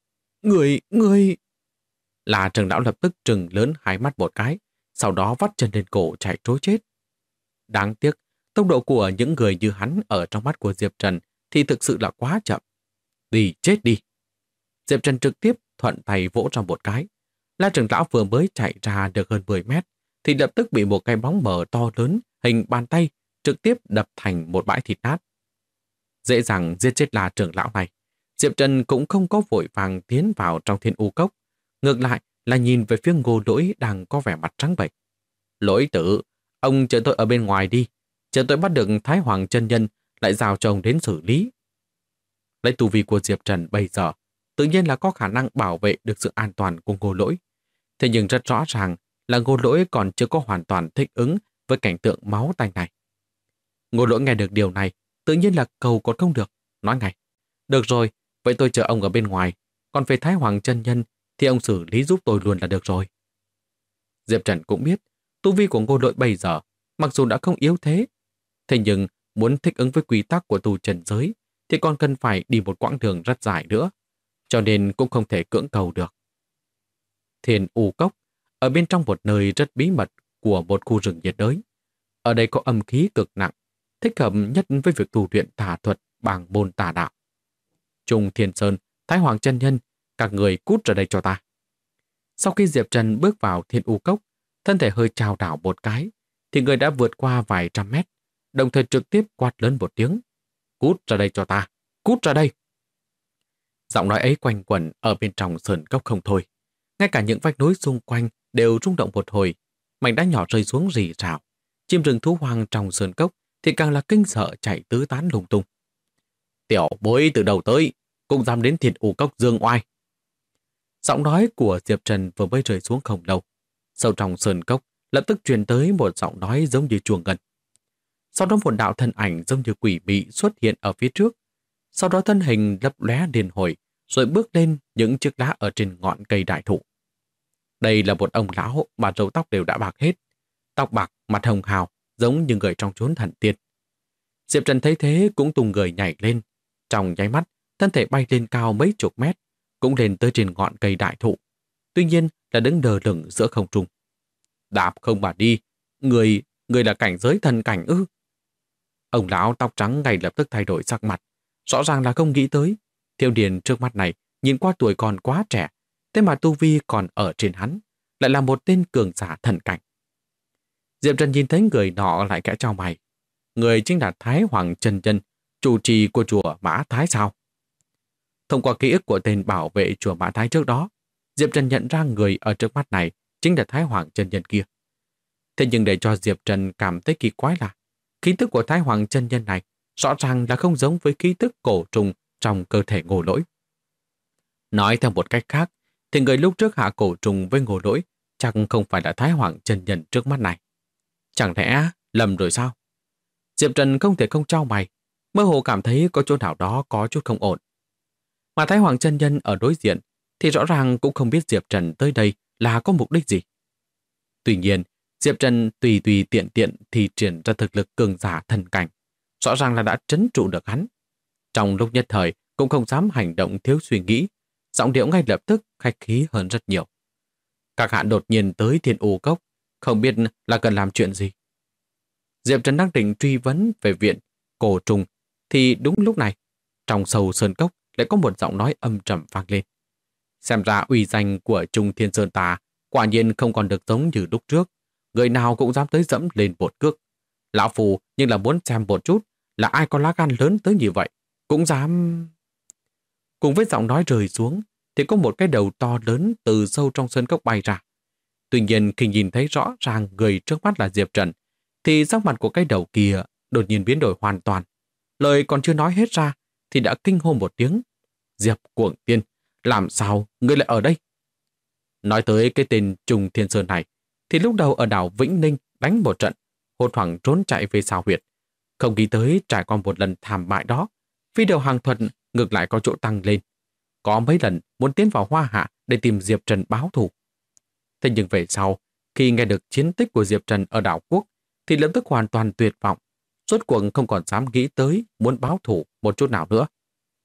Ngươi... La trưởng lão lập tức trừng lớn hai mắt một cái, sau đó vắt chân lên cổ chạy trối chết. Đáng tiếc, tốc độ của những người như hắn ở trong mắt của Diệp Trần thì thực sự là quá chậm. Đi, chết đi. Diệp Trần trực tiếp thuận tay vỗ trong một cái. La trưởng lão vừa mới chạy ra được hơn 10 mét, thì lập tức bị một cái bóng mờ to lớn hình bàn tay trực tiếp đập thành một bãi thịt nát. Dễ dàng giết chết La trưởng lão này, Diệp Trần cũng không có vội vàng tiến vào trong Thiên U Cốc. Ngược lại là nhìn về phía Ngô Lỗi đang có vẻ mặt trắng bệch. Lỗi tử, ông chờ tôi ở bên ngoài đi. Chờ tôi bắt được Thái Hoàng chân nhân lại giao cho ông đến xử lý. Lấy tu vi của Diệp Trần bây giờ, tự nhiên là có khả năng bảo vệ được sự an toàn của Ngô Lỗi. Thế nhưng rất rõ ràng là Ngô Lỗi còn chưa có hoàn toàn thích ứng với cảnh tượng máu tanh này. Ngô Lỗi nghe được điều này, tự nhiên là cầu còn không được, nói ngay. Được rồi, vậy tôi chờ ông ở bên ngoài, còn về Thái Hoàng chân nhân thì ông xử lý giúp tôi luôn là được rồi. Diệp Trần cũng biết, tu vi của Ngô Lỗi bây giờ, mặc dù đã không yếu thế, thế nhưng muốn thích ứng với quy tắc của tu trần giới thì còn cần phải đi một quãng đường rất dài nữa, cho nên cũng không thể cưỡng cầu được. Thiên U Cốc, ở bên trong một nơi rất bí mật của một khu rừng nhiệt đới. Ở đây có âm khí cực nặng, thích hợp nhất với việc tu luyện tà thuật bằng môn tà đạo. Trung Thiên Sơn, Thái Hoàng chân nhân, các người cút ra đây cho ta. Sau khi Diệp Trần bước vào Thiên U Cốc, thân thể hơi chao đảo một cái, thì người đã vượt qua vài trăm mét, đồng thời trực tiếp quát lớn một tiếng. Cút ra đây cho ta, cút ra đây. Giọng nói ấy quanh quẩn ở bên trong sơn cốc không thôi. Ngay cả những vách núi xung quanh đều rung động một hồi, mảnh đá nhỏ rơi xuống rì rào. Chim rừng thú hoang trong sơn cốc thì càng là kinh sợ chạy tứ tán lung tung. Tiểu bối từ đầu tới, cũng dám đến Thiên U Cốc dương oai. Giọng nói của Diệp Trần vừa mới rơi xuống không lâu. Sâu trong sơn cốc lập tức truyền tới một giọng nói giống như chuông ngân. Sau đó một đạo thân ảnh giống như quỷ mị xuất hiện ở phía trước. Sau đó thân hình lấp lóe điên hồi, rồi bước lên những chiếc lá ở trên ngọn cây đại thụ. Đây là một ông lão mà râu tóc đều đã bạc hết. Tóc bạc, mặt hồng hào, giống như người trong chốn thần tiên. Diệp Trần thấy thế cũng tung người nhảy lên. Trong nháy mắt, thân thể bay lên cao mấy chục mét, cũng lên tới trên ngọn cây đại thụ. Tuy nhiên là đứng đờ lửng giữa không trung. Đạp không mà đi, người là cảnh giới thần cảnh ư? Ông lão tóc trắng ngay lập tức thay đổi sắc mặt. Rõ ràng là không nghĩ tới. Thiếu niên trước mắt này nhìn qua tuổi còn quá trẻ, thế mà tu vi còn ở trên hắn, lại là một tên cường giả thần cảnh. Diệp Trần nhìn thấy người nọ lại kẽ chau mày. Người chính là Thái Hoàng chân nhân, chủ trì của chùa Mã Thái sao? Thông qua ký ức của tên bảo vệ chùa Mã Thái trước đó, Diệp Trần nhận ra người ở trước mắt này chính là Thái Hoàng chân nhân kia. Thế nhưng để cho Diệp Trần cảm thấy kỳ quái là khí tức của Thái Hoàng chân nhân này rõ ràng là không giống với khí tức cổ trùng trong cơ thể Ngô Lỗi. Nói theo một cách khác, thì người lúc trước hạ cổ trùng với Ngô Lỗi chắc không phải là Thái Hoàng chân nhân trước mắt này. Chẳng lẽ lầm rồi sao? Diệp Trần không thể không chau mày, mơ hồ cảm thấy có chỗ nào đó có chút không ổn. Mà Thái Hoàng chân nhân ở đối diện thì rõ ràng cũng không biết Diệp Trần tới đây là có mục đích gì. Tuy nhiên, Diệp Trần tùy tùy tiện tiện thì triển ra thực lực cường giả thần cảnh, rõ ràng là đã trấn trụ được hắn. Trong lúc nhất thời cũng không dám hành động thiếu suy nghĩ, giọng điệu ngay lập tức khách khí hơn rất nhiều. Các hạ đột nhiên tới Thiên U Cốc, không biết là cần làm chuyện gì. Diệp Trần đang định truy vấn về viện cổ trùng, thì đúng lúc này, trong sâu sơn cốc lại có một giọng nói âm trầm vang lên. Xem ra uy danh của Trung Thiên Sơn ta quả nhiên không còn được giống như lúc trước. Người nào cũng dám tới dẫm lên một cước. Lão Phù nhưng là muốn xem một chút là ai có lá gan lớn tới như vậy. Cũng dám... Cùng với giọng nói rơi xuống thì có một cái đầu to lớn từ sâu trong sơn cốc bay ra. Tuy nhiên khi nhìn thấy rõ ràng người trước mắt là Diệp Trần thì sắc mặt của cái đầu kia đột nhiên biến đổi hoàn toàn. Lời còn chưa nói hết ra thì đã kinh hô một tiếng. Diệp Cuồng Tiên, làm sao ngươi lại ở đây? Nói tới cái tên Trung Thiên Sơn này thì lúc đầu ở đảo Vĩnh Ninh đánh một trận, hốt hoảng trốn chạy về sao huyệt. Không nghĩ tới trải qua một lần thảm bại đó, phi điều hàng thuật ngược lại có chỗ tăng lên. Có mấy lần muốn tiến vào Hoa Hạ để tìm Diệp Trần báo thù. Thế nhưng về sau, khi nghe được chiến tích của Diệp Trần ở đảo Quốc, thì lập tức hoàn toàn tuyệt vọng. Rốt cuộc không còn dám nghĩ tới muốn báo thù một chút nào nữa.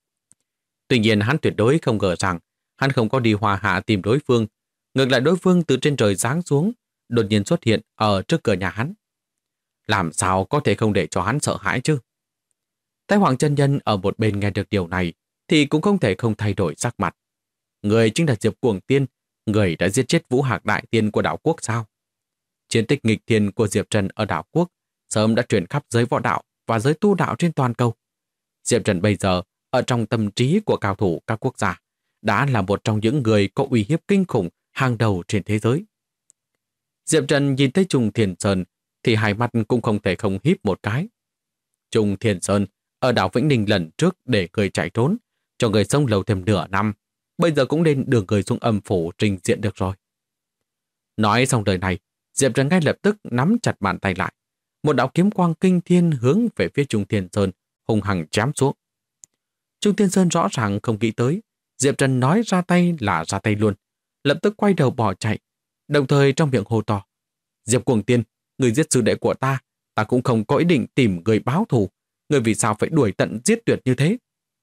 Tuy nhiên hắn tuyệt đối không ngờ rằng hắn không có đi Hoa Hạ tìm đối phương. Ngược lại đối phương từ trên trời giáng xuống, đột nhiên xuất hiện ở trước cửa nhà hắn. Làm sao có thể không để cho hắn sợ hãi chứ? Thái Hoàng chân nhân ở một bên nghe được điều này thì cũng không thể không thay đổi sắc mặt. Người chính là Diệp Cuồng Tiên, người đã giết chết Vũ Hạc Đại Tiên của đảo Quốc sao? Chiến tích nghịch thiên của Diệp Trần ở đảo Quốc sớm đã truyền khắp giới võ đạo và giới tu đạo trên toàn cầu. Diệp Trần bây giờ ở trong tâm trí của cao thủ các quốc gia đã là một trong những người có uy hiếp kinh khủng hàng đầu trên thế giới. Diệp Trần nhìn thấy Trung Thiên Sơn thì hai mắt cũng không thể không híp một cái. Trung Thiên Sơn ở đảo Vĩnh Ninh lần trước để người chạy trốn, cho người sống lâu thêm nửa năm, bây giờ cũng nên đưa người xuống âm phủ trình diện được rồi. Nói xong lời này, Diệp Trần ngay lập tức nắm chặt bàn tay lại. Một đạo kiếm quang kinh thiên hướng về phía Trung Thiên Sơn, hung hăng chém xuống. Trung Thiên Sơn rõ ràng không nghĩ tới, Diệp Trần nói ra tay là ra tay luôn, lập tức quay đầu bỏ chạy, đồng thời trong miệng hô to. Diệp Cuồng Tiên, người giết sư đệ của ta cũng không có ý định tìm người báo thù, người vì sao phải đuổi tận giết tuyệt như thế?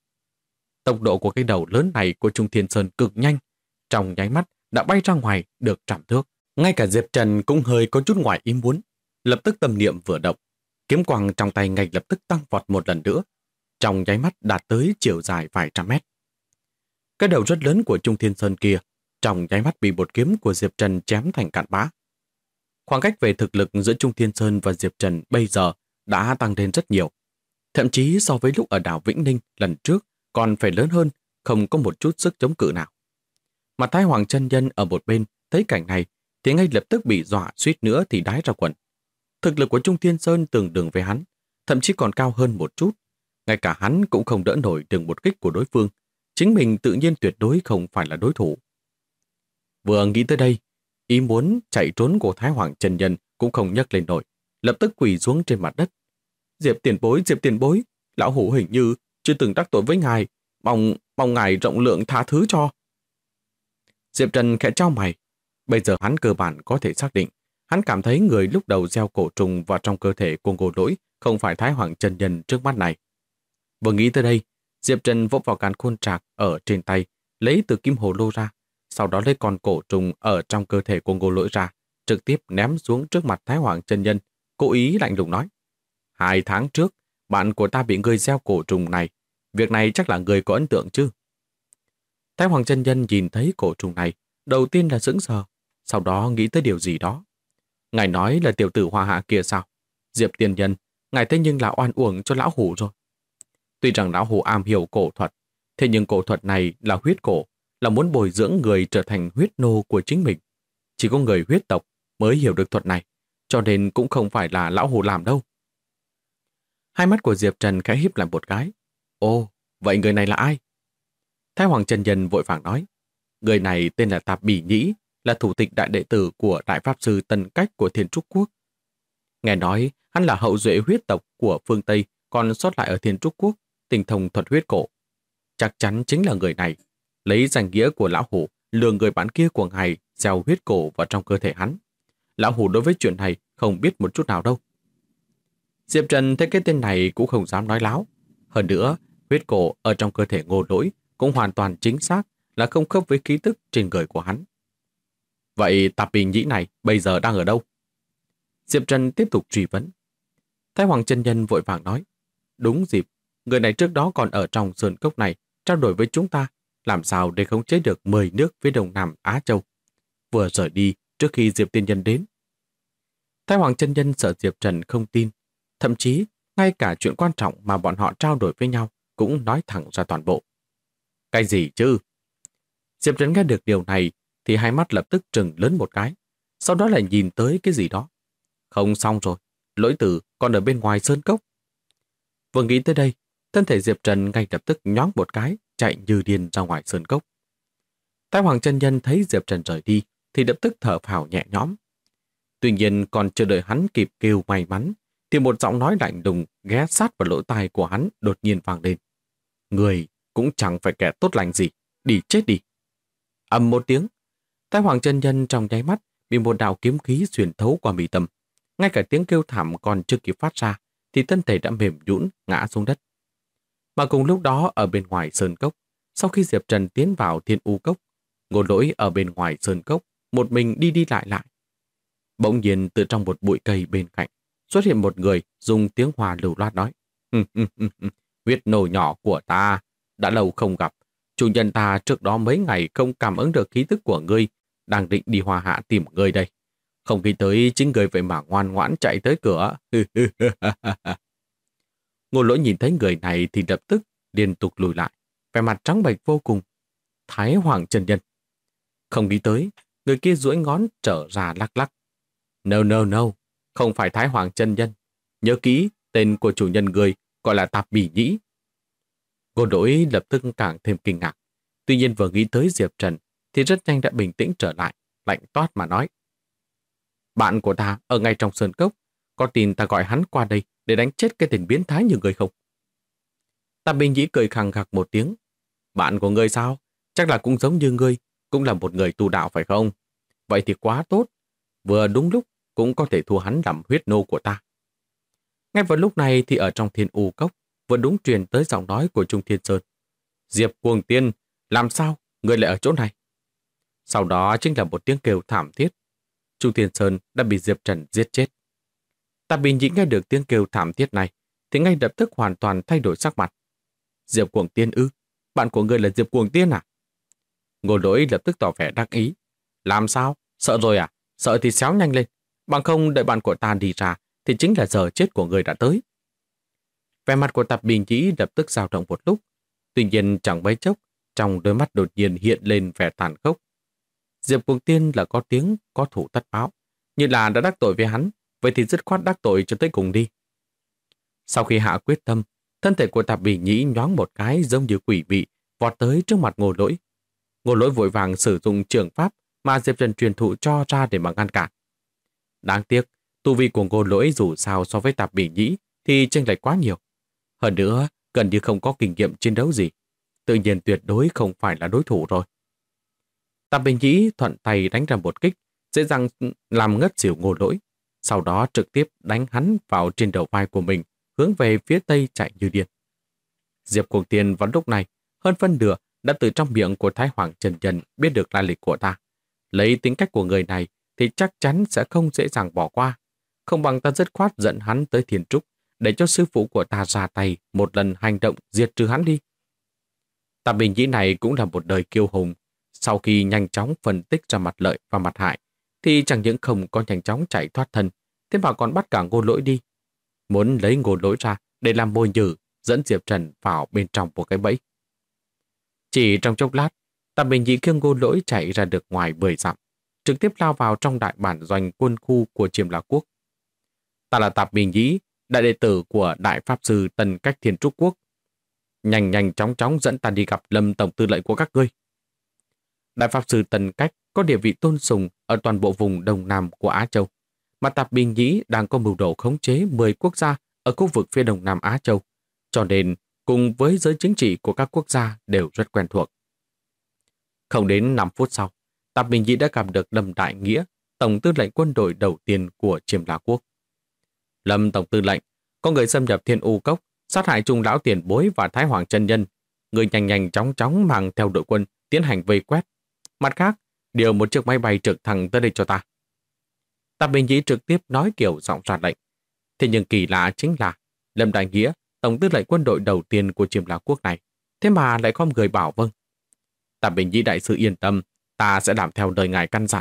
Tốc độ của cái đầu lớn này của Trung Thiên Sơn cực nhanh, trong nháy mắt đã bay ra ngoài được trăm thước. Ngay cả Diệp Trần cũng hơi có chút ngoài ý muốn, lập tức tâm niệm vừa động, kiếm quang trong tay ngay lập tức tăng vọt một lần nữa, trong nháy mắt đạt tới chiều dài vài trăm mét. Cái đầu rất lớn của Trung Thiên Sơn kia, trong nháy mắt bị một kiếm của Diệp Trần chém thành cạn bã. Khoảng cách về thực lực giữa Trung Thiên Sơn và Diệp Trần bây giờ đã tăng lên rất nhiều. Thậm chí so với lúc ở đảo Vĩnh Ninh lần trước còn phải lớn hơn, không có một chút sức chống cự nào. Mà Thái Hoàng chân nhân ở một bên thấy cảnh này thì ngay lập tức bị dọa suýt nữa thì đái ra quần. Thực lực của Trung Thiên Sơn tương đương với hắn, thậm chí còn cao hơn một chút. Ngay cả hắn cũng không đỡ nổi được một kích của đối phương. Chính mình tự nhiên tuyệt đối không phải là đối thủ. Vừa nghĩ tới đây, ý muốn chạy trốn của Thái Hoàng chân nhân cũng không nhấc lên nổi, lập tức quỳ xuống trên mặt đất. Diệp tiền bối, lão hủ hình như chưa từng đắc tội với ngài, mong ngài rộng lượng tha thứ cho. Diệp Trần khẽ chau mày, bây giờ hắn cơ bản có thể xác định, hắn cảm thấy người lúc đầu gieo cổ trùng vào trong cơ thể của Ngô Lỗi không phải Thái Hoàng chân nhân trước mắt này. Vừa nghĩ tới đây, Diệp Trần vỗ vào càn khôn trạc ở trên tay, lấy từ kim hồ lô ra, sau đó lấy con cổ trùng ở trong cơ thể của Ngô Lỗi ra, trực tiếp ném xuống trước mặt Thái Hoàng chân nhân, cố ý lạnh lùng nói: 2 tháng trước, bạn của ta bị người gieo cổ trùng này, việc này chắc là người có ấn tượng chứ? Thái Hoàng chân nhân nhìn thấy cổ trùng này, đầu tiên là sững sờ, sau đó nghĩ tới điều gì đó. Ngài nói là tiểu tử Hoa Hạ kia sao? Diệp tiền nhân, ngài thế nhưng là oan uổng cho lão hủ rồi. Tuy rằng lão hủ am hiểu cổ thuật, thế nhưng cổ thuật này là huyết cổ, là muốn bồi dưỡng người trở thành huyết nô của chính mình. Chỉ có người huyết tộc mới hiểu được thuật này, cho nên cũng không phải là lão hủ làm đâu. Hai mắt của Diệp Trần khẽ híp lại một cái. Ồ, vậy người này là ai? Thái Hoàng chân nhân vội vàng nói, người này tên là Tạp Bỉ Nhĩ, là thủ tịch đại đệ tử của Đại Pháp Sư Tân Cách của Thiên Trúc Quốc. Nghe nói hắn là hậu duệ huyết tộc của phương Tây còn sót lại ở Thiên Trúc Quốc, tinh thông thuật huyết cổ. Chắc chắn chính là người này, lấy danh nghĩa của lão hủ lừa người bạn kia của ngài gieo huyết cổ vào trong cơ thể hắn. Lão Hủ đối với chuyện này không biết một chút nào đâu. Diệp Trần thấy cái tên này cũng không dám nói láo. Hơn nữa, huyết cổ ở trong cơ thể Ngô Lỗi cũng hoàn toàn chính xác là không khớp với ký tức trên người của hắn. Vậy Tạp Bì Nhĩ này bây giờ đang ở đâu? Diệp Trần tiếp tục truy vấn. Thái Hoàng chân nhân vội vàng nói. Đúng dịp, người này trước đó còn ở trong sơn cốc này trao đổi với chúng ta, làm sao để khống chế được 10 nước phía đông nam Á Châu. Vừa rời đi trước khi Diệp Tiên Nhân đến. Thái Hoàng chân nhân sợ Diệp Trần không tin, thậm chí ngay cả chuyện quan trọng mà bọn họ trao đổi với nhau cũng nói thẳng ra toàn bộ. Cái gì chứ? Diệp Trần nghe được điều này thì hai mắt lập tức trừng lớn một cái, sau đó lại nhìn tới cái gì đó. Không xong rồi, Lỗi Tử còn ở bên ngoài sơn cốc. Vừa nghĩ tới đây, thân thể Diệp Trần ngay lập tức nhoáng một cái, chạy như điên ra ngoài sơn cốc. Thái Hoàng chân nhân thấy Diệp Trần rời đi thì lập tức thở phào nhẹ nhõm. Tuy nhiên còn chưa đợi hắn kịp kêu may mắn thì một giọng nói lạnh lùng ghé sát vào lỗ tai của hắn đột nhiên vang lên. Người cũng chẳng phải kẻ tốt lành gì, đi chết đi. Ầm một tiếng, Thái Hoàng chân nhân trong nháy mắt bị một đạo kiếm khí xuyên thấu qua mi tâm. Ngay cả tiếng kêu thảm còn chưa kịp phát ra thì thân thể đã mềm nhũn ngã xuống đất. Mà cùng lúc đó ở bên ngoài sơn cốc, sau khi Diệp Trần tiến vào Thiên U cốc, Ngô Lỗi ở bên ngoài sơn cốc một mình đi đi lại lại. Bỗng nhiên từ trong một bụi cây bên cạnh xuất hiện một người dùng tiếng Hòa lưu loát nói. Huyết nô nhỏ của ta, đã lâu không gặp. Chủ nhân ta trước đó mấy ngày không cảm ứng được khí tức của ngươi, đang định đi Hoa Hạ tìm ngươi đây. Không nghĩ tới chính ngươi vậy mà ngoan ngoãn chạy tới cửa. Ngô Lỗi nhìn thấy người này thì lập tức liên tục lùi lại, vẻ mặt trắng bệch vô cùng. Thái Hoàng chân nhân. Không nghĩ tới, người kia duỗi ngón trở ra lắc lắc. No, không phải Thái Hoàng chân nhân. Nhớ kỹ, tên của chủ nhân người gọi là Tạp Bì Nhĩ. Ngô Lỗi lập tức càng thêm kinh ngạc. Tuy nhiên vừa nghĩ tới Diệp Trần thì rất nhanh đã bình tĩnh trở lại, lạnh toát mà nói. Bạn của ta ở ngay trong sơn cốc, có tin ta gọi hắn qua đây để đánh chết cái tên biến thái như người không? Tạp Bì Nhĩ cười khằng khặc một tiếng. Bạn của ngươi sao? Chắc là cũng giống như ngươi, cũng là một người tu đạo phải không? Vậy thì quá tốt. Vừa đúng lúc cũng có thể thua hắn làm huyết nô của ta. Ngay vào lúc này thì ở trong Thiên U cốc vừa đúng truyền tới giọng nói của Trung Thiên Sơn. Diệp Cuồng Tiên, làm sao? Ngươi lại ở chỗ này? Sau đó chính là một tiếng kêu thảm thiết. Trung Thiên Sơn đã bị Diệp Trần giết chết. Tạp Bì Nhĩ nghe được tiếng kêu thảm thiết này thì ngay lập tức hoàn toàn thay đổi sắc mặt. Diệp Cuồng Tiên ư? Bạn của ngươi là Diệp Cuồng Tiên à? Ngô Lỗi lập tức tỏ vẻ đắc ý. Làm sao? Sợ rồi à? Sợ thì xéo nhanh lên. Bằng không đợi bạn của ta đi ra thì chính là giờ chết của người đã tới. Vẻ mặt của Tạp Bì Nhĩ lập tức dao động một lúc. Tuy nhiên chẳng mấy chốc, trong đôi mắt đột nhiên hiện lên vẻ tàn khốc. Diệp Cuồng Tiên là có tiếng, có thủ tất báo. Như là đã đắc tội với hắn, vậy thì dứt khoát đắc tội cho tới cùng đi. Sau khi hạ quyết tâm, thân thể của Tạp Bì Nhĩ nhoáng một cái giống như quỷ mị, vọt tới trước mặt Ngô Lỗi. Ngô Lỗi vội vàng sử dụng trường pháp mà Diệp Trần truyền thụ cho ra để mà ngăn cản. Đáng tiếc, tu vi của Ngô Lỗi dù sao so với Tạp Bì Nhĩ thì chênh lệch quá nhiều. Hơn nữa, gần như không có kinh nghiệm chiến đấu gì. Tự nhiên tuyệt đối không phải là đối thủ rồi. Tạp Bì Nhĩ thuận tay đánh ra một kích, dễ dàng làm ngất xỉu Ngô Lỗi. Sau đó trực tiếp đánh hắn vào trên đầu vai của mình, hướng về phía tây chạy như điên. Diệp Cuồng Tiên vào lúc này, hơn phân nửa đã từ trong miệng của Thái Hoàng chân nhân biết được lai lịch của ta. Lấy tính cách của người này thì chắc chắn sẽ không dễ dàng bỏ qua. Không bằng ta dứt khoát dẫn hắn tới Thiên Trúc để cho sư phụ của ta ra tay một lần hành động diệt trừ hắn đi. Tạp Bì Nhĩ này cũng là một đời kiêu hùng. Sau khi nhanh chóng phân tích ra mặt lợi và mặt hại thì chẳng những không có nhanh chóng chạy thoát thân, thế mà còn bắt cả Ngô Lỗi đi. Muốn lấy Ngô Lỗi ra để làm mồi nhử, dẫn Diệp Trần vào bên trong một cái bẫy. Chỉ trong chốc lát, Tạp Bì Nhĩ khiêng Ngô Lỗi chạy ra được ngoài 10 dặm, trực tiếp lao vào trong đại bản doanh quân khu của Chiêm La Quốc. Ta là Tạp Bì Nhĩ, đại đệ tử của Đại Pháp Sư Tân Cách Thiên Trúc Quốc. Nhanh nhanh chóng chóng dẫn ta đi gặp Lâm Tổng Tư lệnh của các ngươi. Đại Pháp Sư Tân Cách có địa vị tôn sùng ở toàn bộ vùng Đông Nam của Á Châu, mà Tạp Bì Nhĩ đang có mưu đồ khống chế 10 quốc gia ở khu vực phía Đông Nam Á Châu, cho nên cùng với giới chính trị của các quốc gia đều rất quen thuộc. Không đến 5 phút sau, Tạp Bì Nhĩ đã gặp được Lâm Đại Nghĩa, tổng tư lệnh quân đội đầu tiên của Chiêm La Quốc. Lâm tổng tư lệnh, có người xâm nhập Thiên U Cốc, sát hại Trung lão tiền bối và Thái Hoàng chân nhân. Người nhanh nhanh chóng chóng mang theo đội quân tiến hành vây quét. Mặt khác, điều một chiếc máy bay trực thăng tới đây cho ta. Tạp Bình Nhĩ trực tiếp nói kiểu giọng ra lệnh. Thế nhưng kỳ lạ chính là Lâm Đại Nghĩa, tổng tư lệnh quân đội đầu tiên của Chiêm La Quốc này, thế mà lại không người bảo vâng. Tạp Bình Nhĩ đại sư yên tâm, ta sẽ làm theo lời ngài căn dặn.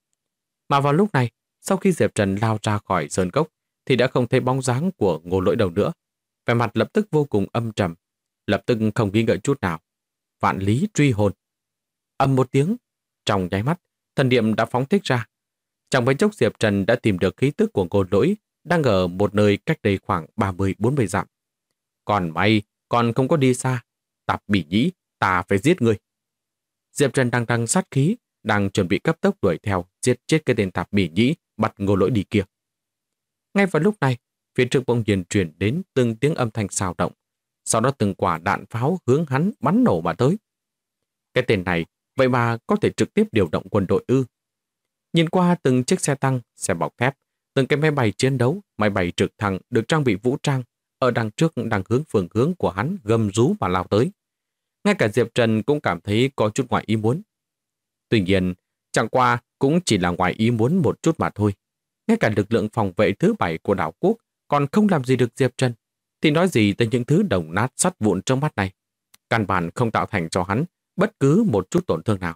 Mà vào lúc này, sau khi Diệp Trần lao ra khỏi sơn cốc, thì đã không thấy bóng dáng của Ngô Lỗi đâu nữa. Vẻ mặt lập tức vô cùng âm trầm, lập tức không nghi ngợi chút nào. Vạn lý truy hồn. Âm một tiếng, trong nháy mắt, thần niệm đã phóng thích ra. Trong mấy chốc Diệp Trần đã tìm được khí tức của Ngô Lỗi đang ở một nơi cách đây khoảng 30-40 dặm. Còn may, còn không có đi xa. Tạp Bỉ Nhĩ, ta phải giết ngươi. Diệp Trần đang sát khí, đang chuẩn bị cấp tốc đuổi theo, giết chết cái tên Tạp Bỉ Nhĩ, bắt Ngô Lỗi đi kia. Ngay vào lúc này, phía trước bỗng nhiên truyền đến từng tiếng âm thanh xào động. Sau đó từng quả đạn pháo hướng hắn bắn nổ mà tới. Cái tên này, vậy mà có thể trực tiếp điều động quân đội ư? Nhìn qua từng chiếc xe tăng, xe bọc thép, từng cái máy bay chiến đấu, máy bay trực thăng được trang bị vũ trang, ở đằng trước đang hướng phương hướng của hắn gầm rú mà lao tới. Ngay cả Diệp Trần cũng cảm thấy có chút ngoài ý muốn. Tuy nhiên, chẳng qua cũng chỉ là ngoài ý muốn một chút mà thôi. Ngay cả lực lượng phòng vệ thứ 7 của đảo quốc còn không làm gì được Diệp Trần, thì nói gì tới những thứ đồng nát sắt vụn trong mắt này. Căn bản không tạo thành cho hắn bất cứ một chút tổn thương nào.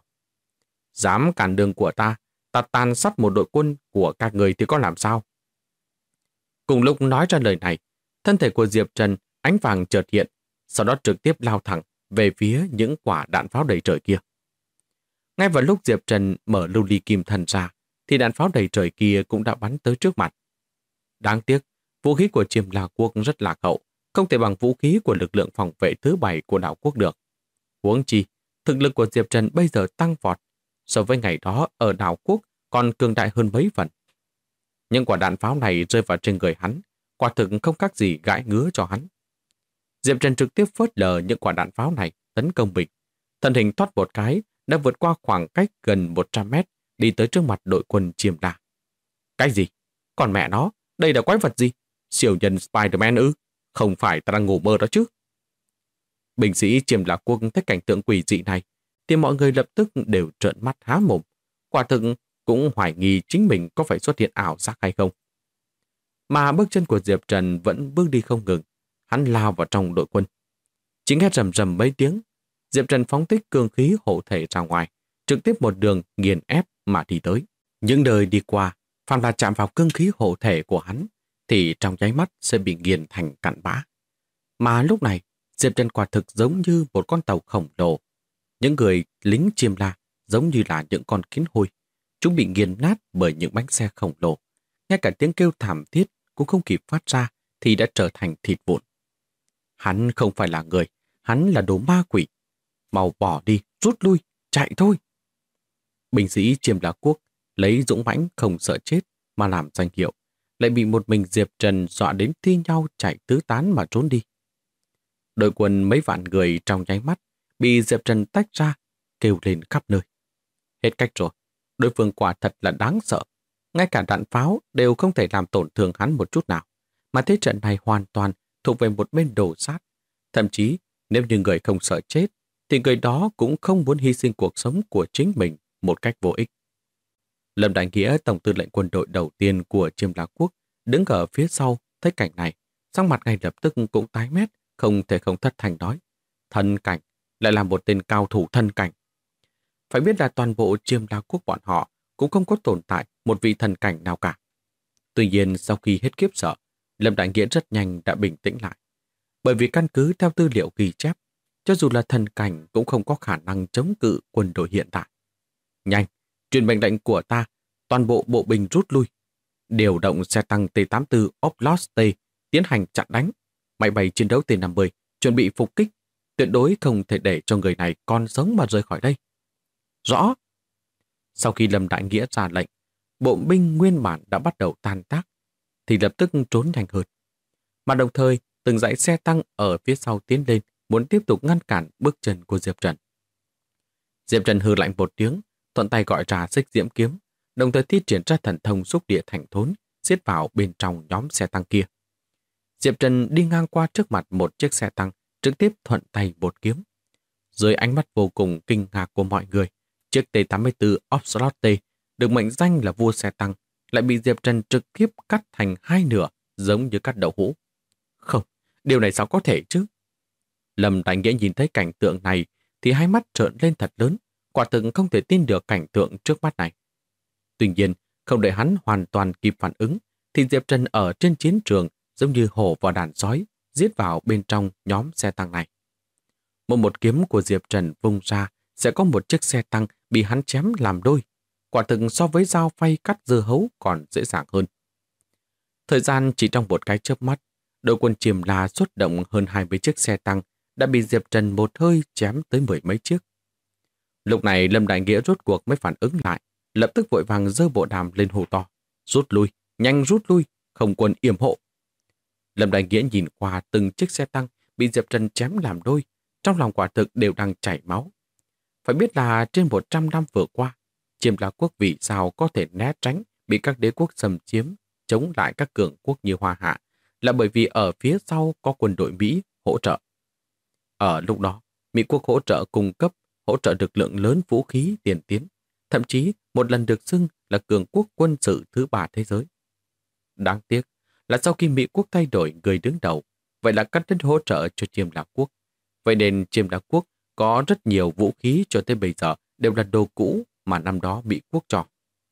Dám cản đường của ta, ta tàn sát một đội quân của các người thì có làm sao? Cùng lúc nói ra lời này, thân thể của Diệp Trần ánh vàng chợt hiện, sau đó trực tiếp lao thẳng về phía những quả đạn pháo đầy trời kia. Ngay vào lúc Diệp Trần mở lưu ly kim thần ra, thì đạn pháo đầy trời kia cũng đã bắn tới trước mặt. Đáng tiếc, vũ khí của Chiêm La Quốc rất lạc hậu, không thể bằng vũ khí của lực lượng phòng vệ thứ 7 của đảo quốc được. Huống chi, thực lực của Diệp Trần bây giờ tăng vọt, so với ngày đó ở đảo quốc còn cường đại hơn mấy phần. Những quả đạn pháo này rơi vào trên người hắn, quả thực không khác gì gãi ngứa cho hắn. Diệp Trần trực tiếp phớt lờ những quả đạn pháo này tấn công mình. Thân hình thoát một cái, đã vượt qua khoảng cách gần 100 mét, đi tới trước mặt đội quân Chiêm La. Cái gì? Còn mẹ nó, đây là quái vật gì? Siêu nhân Spider-Man ư? Không phải ta đang ngủ mơ đó chứ? Binh sĩ Chiêm La Quốc thấy cảnh tượng quỷ dị này, thì mọi người lập tức đều trợn mắt há mồm. Quả thực cũng hoài nghi chính mình có phải xuất hiện ảo giác hay không. Mà bước chân của Diệp Trần vẫn bước đi không ngừng. Hắn lao vào trong đội quân. Chỉ nghe rầm rầm mấy tiếng, Diệp Trần phóng thích cương khí hộ thể ra ngoài, trực tiếp một đường nghiền ép mà đi tới. Những đời đi qua, phàm là chạm vào cương khí hộ thể của hắn, thì trong nháy mắt sẽ bị nghiền thành cặn bã. Mà lúc này, Diệp Trần quả thực giống như một con tàu khổng lồ. Những người lính Chiêm La giống như là những con kiến hôi. Chúng bị nghiền nát bởi những bánh xe khổng lồ. Ngay cả tiếng kêu thảm thiết cũng không kịp phát ra thì đã trở thành thịt vụn. Hắn không phải là người, hắn là đồ ma quỷ. Mau bỏ đi, rút lui, chạy thôi. Binh sĩ Chiêm La Quốc lấy dũng mãnh không sợ chết mà làm danh hiệu, lại bị một mình Diệp Trần dọa đến thi nhau chạy tứ tán mà trốn đi. Đội quân mấy vạn người trong nháy mắt bị Diệp Trần tách ra, kêu lên khắp nơi. Hết cách rồi, đối phương quả thật là đáng sợ. Ngay cả đạn pháo đều không thể làm tổn thương hắn một chút nào, mà thế trận này hoàn toàn thuộc về một bên đồ sát. Thậm chí, nếu như người không sợ chết, thì người đó cũng không muốn hy sinh cuộc sống của chính mình một cách vô ích. Lâm Đại Nghĩa, tổng tư lệnh quân đội đầu tiên của Chiêm La Quốc, đứng ở phía sau, thấy cảnh này, sắc mặt ngay lập tức cũng tái mét, không thể không thất thành nói. Thân cảnh, lại là một tên cao thủ thân cảnh. Phải biết là toàn bộ Chiêm La Quốc bọn họ cũng không có tồn tại một vị thần cảnh nào cả. Tuy nhiên, sau khi hết kiếp sợ, Lâm Đại Nghĩa rất nhanh đã bình tĩnh lại. Bởi vì căn cứ theo tư liệu ghi chép, cho dù là thần cảnh cũng không có khả năng chống cự quân đội hiện tại. Nhanh, truyền mệnh lệnh của ta, toàn bộ bộ binh rút lui. Điều động xe tăng T-84 Oplot T tiến hành chặn đánh. Máy bay chiến đấu T-50 chuẩn bị phục kích. Tuyệt đối không thể để cho người này còn sống mà rời khỏi đây. Rõ. Sau khi Lâm Đại Nghĩa ra lệnh, bộ binh nguyên bản đã bắt đầu tan tác, thì lập tức trốn nhanh hơn. Mà đồng thời, từng dãy xe tăng ở phía sau tiến lên, muốn tiếp tục ngăn cản bước chân của Diệp Trần. Diệp Trần hừ lạnh một tiếng, thuận tay gọi ra xích diễm kiếm, đồng thời thi triển ra thần thông xúc địa thành thốn, giết vào bên trong nhóm xe tăng kia. Diệp Trần đi ngang qua trước mặt một chiếc xe tăng, trực tiếp thuận tay một kiếm. Dưới ánh mắt vô cùng kinh ngạc của mọi người, chiếc T-84 Oxlot-T được mệnh danh là vua xe tăng lại bị Diệp Trần trực tiếp cắt thành hai nửa, giống như cắt đậu hũ. Không, điều này sao có thể chứ? Lâm Đại Nghĩa nhìn thấy cảnh tượng này thì hai mắt trợn lên thật lớn, quả thực không thể tin được cảnh tượng trước mắt này. Tuy nhiên, không đợi hắn hoàn toàn kịp phản ứng, thì Diệp Trần ở trên chiến trường giống như hổ vào đàn sói, giết vào bên trong nhóm xe tăng này. Một kiếm của Diệp Trần vung ra, sẽ có một chiếc xe tăng bị hắn chém làm đôi. Quả thực so với dao phay cắt dưa hấu còn dễ dàng hơn. Thời gian chỉ trong một cái chớp mắt, đội quân Chiêm La xuất động hơn 20 chiếc xe tăng đã bị Diệp Trần một hơi chém tới 10 mấy chiếc. Lúc này Lâm Đại Nghĩa rốt cuộc mới phản ứng lại, lập tức vội vàng giơ bộ đàm lên hô to: rút lui, nhanh rút lui, không quân yểm hộ. Lâm Đại Nghĩa nhìn qua từng chiếc xe tăng bị Diệp Trần chém làm đôi, trong lòng quả thực đều đang chảy máu. Phải biết là trên 100 năm vừa qua, Chiêm La quốc vì sao có thể né tránh bị các đế quốc xâm chiếm, chống lại các cường quốc như Hoa Hạ, là bởi vì ở phía sau có quân đội Mỹ hỗ trợ. Ở lúc đó, Mỹ quốc hỗ trợ cung cấp, hỗ trợ được lượng lớn vũ khí tiền tiến, thậm chí một lần được xưng là cường quốc quân sự thứ 3 thế giới. Đáng tiếc là sau khi Mỹ quốc thay đổi người đứng đầu, vậy là cắt đứt hỗ trợ cho Chiêm La quốc. Vậy nên Chiêm La quốc có rất nhiều vũ khí cho tới bây giờ đều là đồ cũ mà năm đó Mỹ quốc cho.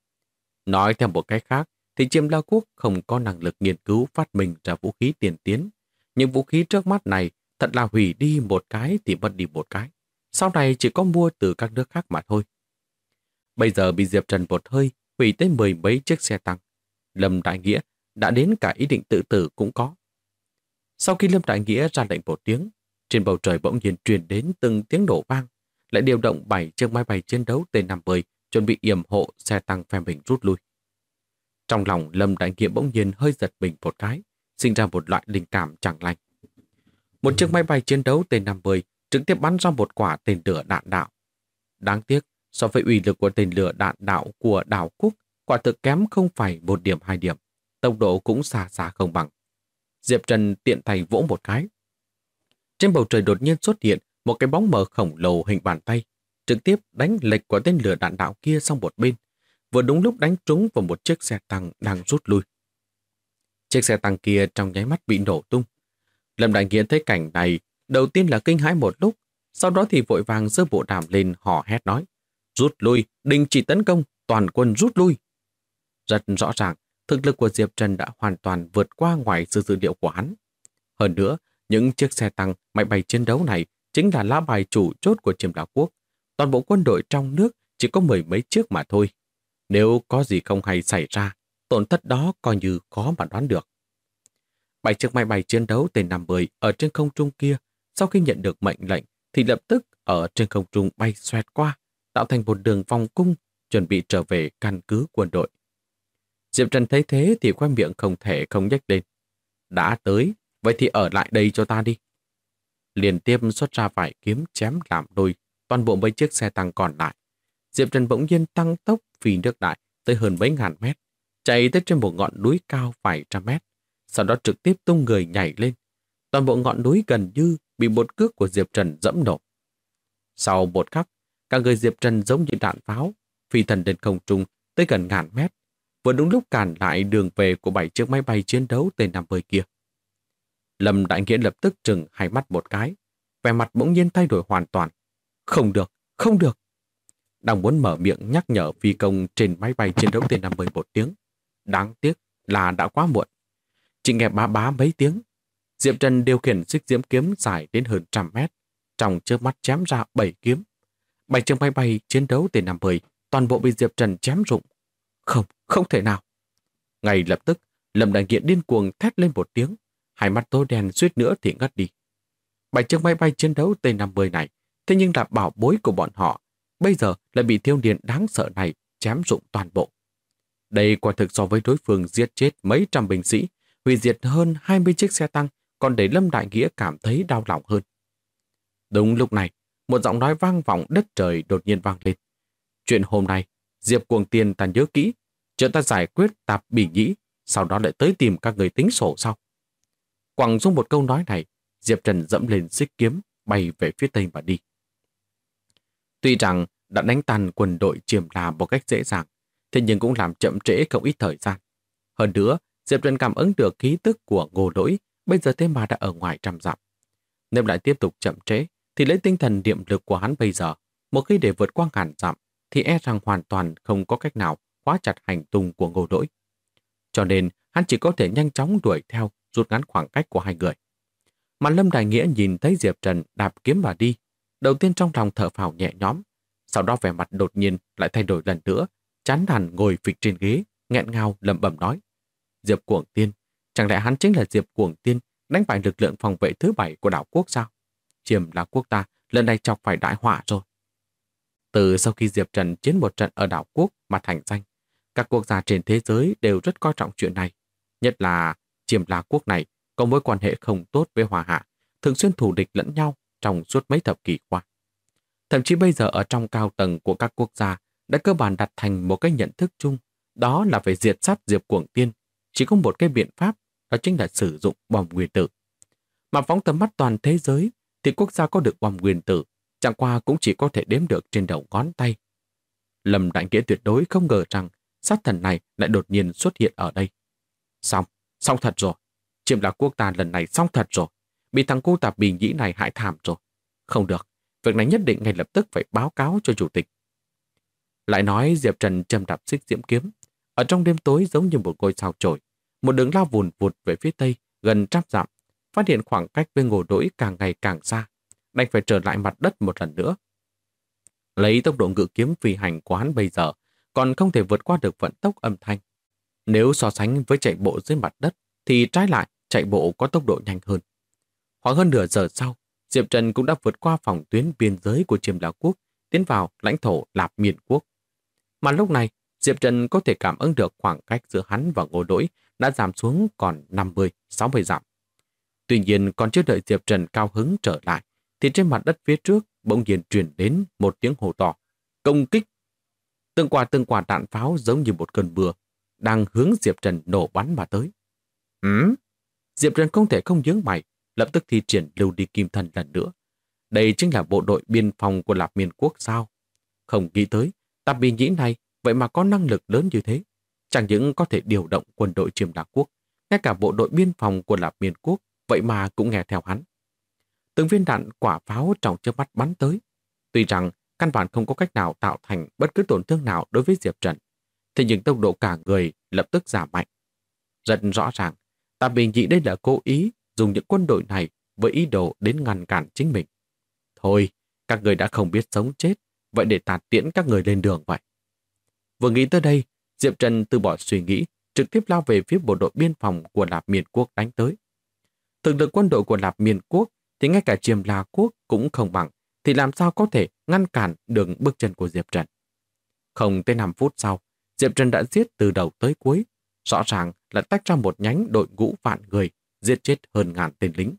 Nói theo một cách khác, thì Chiêm La quốc không có năng lực nghiên cứu phát minh ra vũ khí tiền tiến. Những vũ khí trước mắt này thật là hủy đi một cái thì mất đi một cái. Sau này chỉ có mua từ các nước khác mà thôi. Bây giờ bị Diệp Trần một hơi hủy tới 10 mấy chiếc xe tăng. Lâm Đại Nghĩa đã đến cả ý định tự tử cũng có. Sau khi Lâm Đại Nghĩa ra lệnh một tiếng, trên bầu trời bỗng nhiên truyền đến từng tiếng nổ vang, lại điều động 7 chiếc máy bay chiến đấu T-50 chuẩn bị yểm hộ xe tăng phe mình rút lui. Trong lòng Lâm Đại Nghĩa bỗng nhiên hơi giật mình một cái, sinh ra một loại linh cảm chẳng lành. Một chiếc máy bay chiến đấu T-50 trực tiếp bắn ra một quả tên lửa đạn đạo. Đáng tiếc, so với uy lực của tên lửa đạn đạo của đảo Cúc, quả thực kém không phải 1 điểm 2 điểm, tốc độ cũng xa xa không bằng. Diệp Trần tiện tay vỗ một cái. Trên bầu trời đột nhiên xuất hiện một cái bóng mờ khổng lồ hình bàn tay, trực tiếp đánh lệch của tên lửa đạn đạo kia sang một bên, vừa đúng lúc đánh trúng vào một chiếc xe tăng đang rút lui. Chiếc xe tăng kia trong nháy mắt bị nổ tung. Lâm Đại Nghĩa thấy cảnh này, đầu tiên là kinh hãi một lúc, sau đó thì vội vàng giơ bộ đàm lên hò hét nói: rút lui, đình chỉ tấn công, toàn quân rút lui. Rất rõ ràng, thực lực của Diệp Trần đã hoàn toàn vượt qua ngoài sự dự liệu của hắn. Hơn nữa, những chiếc xe tăng, máy bay chiến đấu này chính là lá bài chủ chốt của Chiêm La quốc. Toàn bộ quân đội trong nước chỉ có 10 mấy chiếc mà thôi. Nếu có gì không hay xảy ra, tổn thất đó coi như khó mà đoán được. 7 chiếc máy bay chiến đấu T-50 ở trên không trung kia, sau khi nhận được mệnh lệnh thì lập tức ở trên không trung bay xoẹt qua, tạo thành một đường vòng cung, chuẩn bị trở về căn cứ quân đội. Diệp Trần thấy thế thì khoe miệng không thể không nhếch lên. Đã tới, vậy thì ở lại đây cho ta đi. Liên tiếp xuất ra vài kiếm chém làm đôi toàn bộ mấy chiếc xe tăng còn lại. Diệp Trần bỗng nhiên tăng tốc phi nước đại tới hơn mấy ngàn mét, chạy tới trên một ngọn núi cao vài trăm mét, sau đó trực tiếp tung người nhảy lên. Toàn bộ ngọn núi gần như bị một cước của Diệp Trần dẫm nổ. Sau một khắc, cả người Diệp Trần giống như đạn pháo, phi thần lên không trung tới gần ngàn mét, vừa đúng lúc cản lại đường về của 7 chiếc máy bay chiến đấu T-50 kia. Lâm Đại Nghĩa lập tức trừng hai mắt một cái, vẻ mặt bỗng nhiên thay đổi hoàn toàn. Không được, không được. Đang muốn mở miệng nhắc nhở phi công trên máy bay chiến đấu T-50 một tiếng. Đáng tiếc là đã quá muộn. Chỉ nghe bá bá mấy tiếng, Diệp Trần điều khiển xích diễm kiếm dài đến hơn 100 mét, trong chớp mắt chém ra 7 kiếm. 7 chiếc máy bay chiến đấu T-50 toàn bộ bị Diệp Trần chém rụng. Không, không thể nào. Ngay lập tức, Lâm Đại Nghĩa điên cuồng thét lên một tiếng, hai mắt tối đen suýt nữa thì ngất đi. 7 chiếc máy bay chiến đấu T-50 này, thế nhưng là bảo bối của bọn họ, bây giờ lại bị thiếu niên đáng sợ này chém rụng toàn bộ. Đây quả thực so với đối phương giết chết mấy trăm binh sĩ, hủy diệt hơn 20 chiếc xe tăng, còn để Lâm Đại Nghĩa cảm thấy đau lòng hơn. Đúng lúc này, một giọng nói vang vọng đất trời đột nhiên vang lên. Chuyện hôm nay, Diệp Cuồng Tiên ta nhớ kỹ, chờ ta giải quyết Tạp Bỉ Nhĩ, sau đó lại tới tìm các người tính sổ sau. Quẳng xuống một câu nói này, Diệp Trần dẫm lên xích kiếm, bay về phía tây mà đi. Tuy rằng đã đánh tan quân đội Chiêm La một cách dễ dàng, thế nhưng cũng làm chậm trễ không ít thời gian. Hơn nữa, Diệp Trần cảm ứng được khí tức của Ngô Lỗi, bây giờ thế mà đã ở ngoài trăm dặm. Nếu lại tiếp tục chậm trễ, thì lấy tinh thần niệm lực của hắn bây giờ, một khi để vượt qua ngàn dặm, thì e rằng hoàn toàn không có cách nào khóa chặt hành tung của Ngô Lỗi. Cho nên, hắn chỉ có thể nhanh chóng đuổi theo, rút ngắn khoảng cách của hai người. Mà Lâm Đại Nghĩa nhìn thấy Diệp Trần đạp kiếm mà đi, đầu tiên trong lòng thở phào nhẹ nhõm, sau đó vẻ mặt đột nhiên lại thay đổi lần nữa, chán nản ngồi phịch trên ghế, nghẹn ngào lẩm bẩm nói: Diệp Cuồng Tiên, chẳng lẽ hắn chính là Diệp Cuồng Tiên đánh bại lực lượng phòng vệ thứ 7 của đảo quốc sao? Chiêm La quốc ta lần này chọc phải đại họa rồi. Từ sau khi Diệp Trần chiến một trận ở đảo quốc mà thành danh, các quốc gia trên thế giới đều rất coi trọng chuyện này. Nhất là Chiêm La quốc này có mối quan hệ không tốt với Hoa Hạ, thường xuyên thù địch lẫn nhau trong suốt mấy thập kỷ qua. Thậm chí bây giờ ở trong cao tầng của các quốc gia đã cơ bản đặt thành một cái nhận thức chung, đó là phải diệt sát Diệp Cuồng Tiên. Chỉ có một cái biện pháp, đó chính là sử dụng bom nguyên tử. Mà phóng tầm mắt toàn thế giới, thì quốc gia có được bom nguyên tử, chẳng qua cũng chỉ có thể đếm được trên đầu ngón tay. Lâm Đại Nghĩa tuyệt đối không ngờ rằng sát thần này lại đột nhiên xuất hiện ở đây. Xong thật rồi. Chiêm La quốc ta lần này xong thật rồi. Bị thằng cô Tạp Bỉ Nhĩ này hại thảm rồi. Không được, việc này nhất định ngay lập tức phải báo cáo cho chủ tịch. Lại nói Diệp Trần châm đạp xích diễm kiếm. Ở trong đêm tối giống như một ngôi sao chổi, một đường lao vùn vụt về phía tây gần 100 dặm, phát hiện khoảng cách với Ngô Lỗi càng ngày càng xa, đành phải trở lại mặt đất một lần nữa. Lấy tốc độ ngự kiếm phi hành của hắn bây giờ, còn không thể vượt qua được vận tốc âm thanh. Nếu so sánh với chạy bộ dưới mặt đất, thì trái lại chạy bộ có tốc độ nhanh hơn. Khoảng hơn nửa giờ sau, Diệp Trần cũng đã vượt qua phòng tuyến biên giới của Chiêm La quốc, tiến vào lãnh thổ Lạp Miên quốc. Mà lúc này, Diệp Trần có thể cảm ứng được khoảng cách giữa hắn và Ngô Lỗi đã giảm xuống còn 50-60 dặm. Tuy nhiên, còn chưa đợi Diệp Trần cao hứng trở lại, thì trên mặt đất phía trước bỗng nhiên truyền đến một tiếng hô to: công kích! Từng quả đạn pháo giống như một cơn mưa, đang hướng Diệp Trần nổ bắn mà tới. Diệp Trần không thể không nhướng mày, lập tức thi triển lưu đi kim thần lần nữa. Đây chính là bộ đội biên phòng của Lạp Miên quốc sao? Không nghĩ tới, Tạp Bỉ Nhĩ này vậy mà có năng lực lớn như thế. Chẳng những có thể điều động quân đội Chiêm La quốc, ngay cả bộ đội biên phòng của Lạp Miên quốc vậy mà cũng nghe theo hắn. Từng viên đạn quả pháo trong chớp mắt bắn tới. Tuy rằng căn bản không có cách nào tạo thành bất cứ tổn thương nào đối với Diệp Trần, thế nhưng tốc độ cả người lập tức giảm mạnh. Rất rõ ràng, Tạp Bỉ Nhĩ đây là cố ý dùng những quân đội này với ý đồ đến ngăn cản chính mình. Thôi, các người đã không biết sống chết, vậy để ta tiễn các người lên đường vậy. Vừa nghĩ tới đây, Diệp Trần từ bỏ suy nghĩ, trực tiếp lao về phía bộ đội biên phòng của Lạp Miên quốc đánh tới. Thực lực quân đội của Lạp Miên quốc thì ngay cả Chiêm La quốc cũng không bằng, thì làm sao có thể ngăn cản đường bước chân của Diệp Trần. Không tới 5 phút sau, Diệp Trần đã giết từ đầu tới cuối, rõ ràng là tách ra một nhánh đội ngũ vạn người, giết chết hơn ngàn tên lính.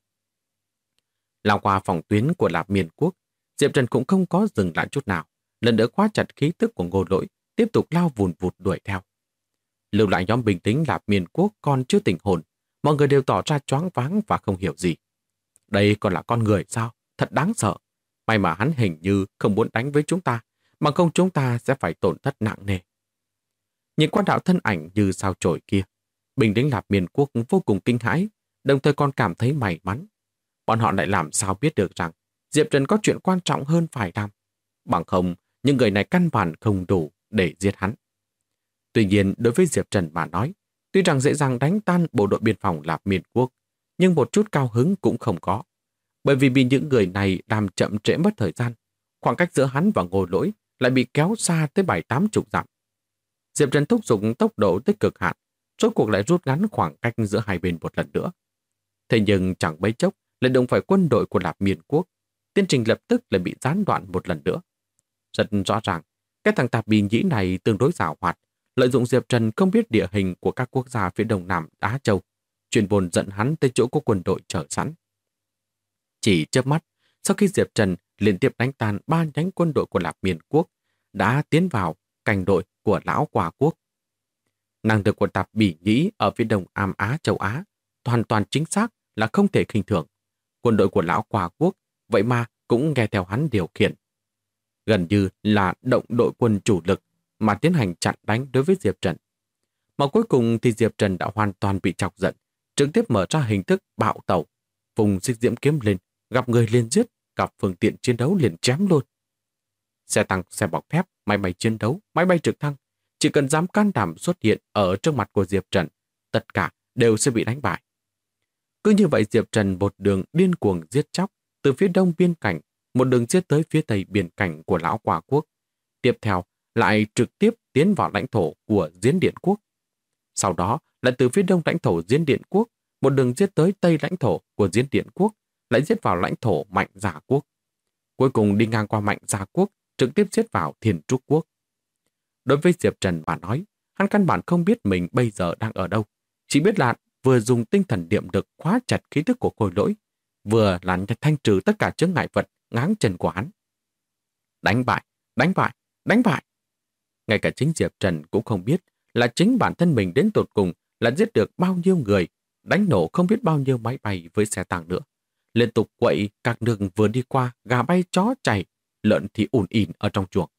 Lao qua phòng tuyến của Lạp Miên quốc, Diệp Trần cũng không có dừng lại chút nào, lần nữa khóa chặt khí tức của Ngô Lỗi, tiếp tục lao vùn vụt đuổi theo. Lưu lại nhóm binh lính Lạp Miên quốc còn chưa tỉnh hồn, mọi người đều tỏ ra choáng váng và không hiểu gì. Đây còn là con người sao? Thật đáng sợ. May mà hắn hình như không muốn đánh với chúng ta, bằng không chúng ta sẽ phải tổn thất nặng nề. Nhìn qua đạo thân ảnh như sao chổi kia, binh lính Lạp Miên quốc vô cùng kinh hãi, đồng thời còn cảm thấy may mắn. Bọn họ lại làm sao biết được rằng Diệp Trần có chuyện quan trọng hơn phải làm. Bằng không, những người này căn bản không đủ để giết hắn. Tuy nhiên, đối với Diệp Trần mà nói, tuy rằng dễ dàng đánh tan bộ đội biên phòng Lạp Miên quốc, nhưng một chút cao hứng cũng không có. Bởi vì bị những người này làm chậm trễ mất thời gian, khoảng cách giữa hắn và Ngô Lỗi lại bị kéo xa tới 70-80 dặm. Diệp Trần thúc giục tốc độ tới cực hạn, rốt cuộc lại rút ngắn khoảng cách giữa hai bên một lần nữa. Thế nhưng chẳng mấy chốc lại đụng phải quân đội của Lạp Miên quốc, tiến trình lập tức lại bị gián đoạn một lần nữa. Rất rõ ràng, cái thằng Tạp Bỉ Nhĩ này tương đối giàu hoạt, lợi dụng Diệp Trần không biết địa hình của các quốc gia phía đông nam Á Châu, chuyên môn dẫn hắn tới chỗ có quân đội chờ sẵn. Chỉ chớp mắt, sau khi Diệp Trần liên tiếp đánh tan 3 nhánh quân đội của Lạp Miên quốc, đã tiến vào cảnh đội của lão Quả Quốc. Năng lực của Tạp Bỉ Nhĩ ở phía đông Am Á châu Á hoàn toàn chính xác là không thể khinh thường. Quân đội của lão Quả Quốc vậy mà cũng nghe theo hắn điều khiển. Gần như là động đội quân chủ lực mà tiến hành chặn đánh đối với Diệp Trần. Mà cuối cùng thì Diệp Trần đã hoàn toàn bị chọc giận, trực tiếp mở ra hình thức bạo tẩu, vùng xích diễm kiếm lên, gặp người liền giết, gặp phương tiện chiến đấu liền chém luôn. Xe tăng, xe bọc thép, máy bay chiến đấu, máy bay trực thăng, chỉ cần dám can đảm xuất hiện ở trước mặt của Diệp Trần, tất cả đều sẽ bị đánh bại. Cứ như vậy Diệp Trần một đường điên cuồng giết chóc từ phía đông biên cảnh, một đường giết tới phía tây biên cảnh của lão Quả Quốc. Tiếp theo lại trực tiếp tiến vào lãnh thổ của Diến Điện Quốc. Sau đó lại từ phía đông lãnh thổ Diến Điện Quốc, một đường giết tới tây lãnh thổ của Diến Điện Quốc, lại giết vào lãnh thổ Mạnh Giả Quốc. Cuối cùng đi ngang qua Mạnh Giả Quốc, trực tiếp giết vào Thiên Trúc Quốc. Đối với Diệp Trần mà nói, hắn căn bản không biết mình bây giờ đang ở đâu. Chỉ biết là vừa dùng tinh thần niệm lực khóa chặt khí thức của Khôi Lỗi, vừa là thanh trừ tất cả chướng ngại vật ngáng chân của hắn. Đánh bại, đánh bại, đánh bại. Ngay cả chính Diệp Trần cũng không biết là chính bản thân mình đến tột cùng là giết được bao nhiêu người, đánh nổ không biết bao nhiêu máy bay với xe tăng nữa. Liên tục quậy các đường vừa đi qua, gà bay chó chạy, lợn thì ùn ìn ở trong chuồng.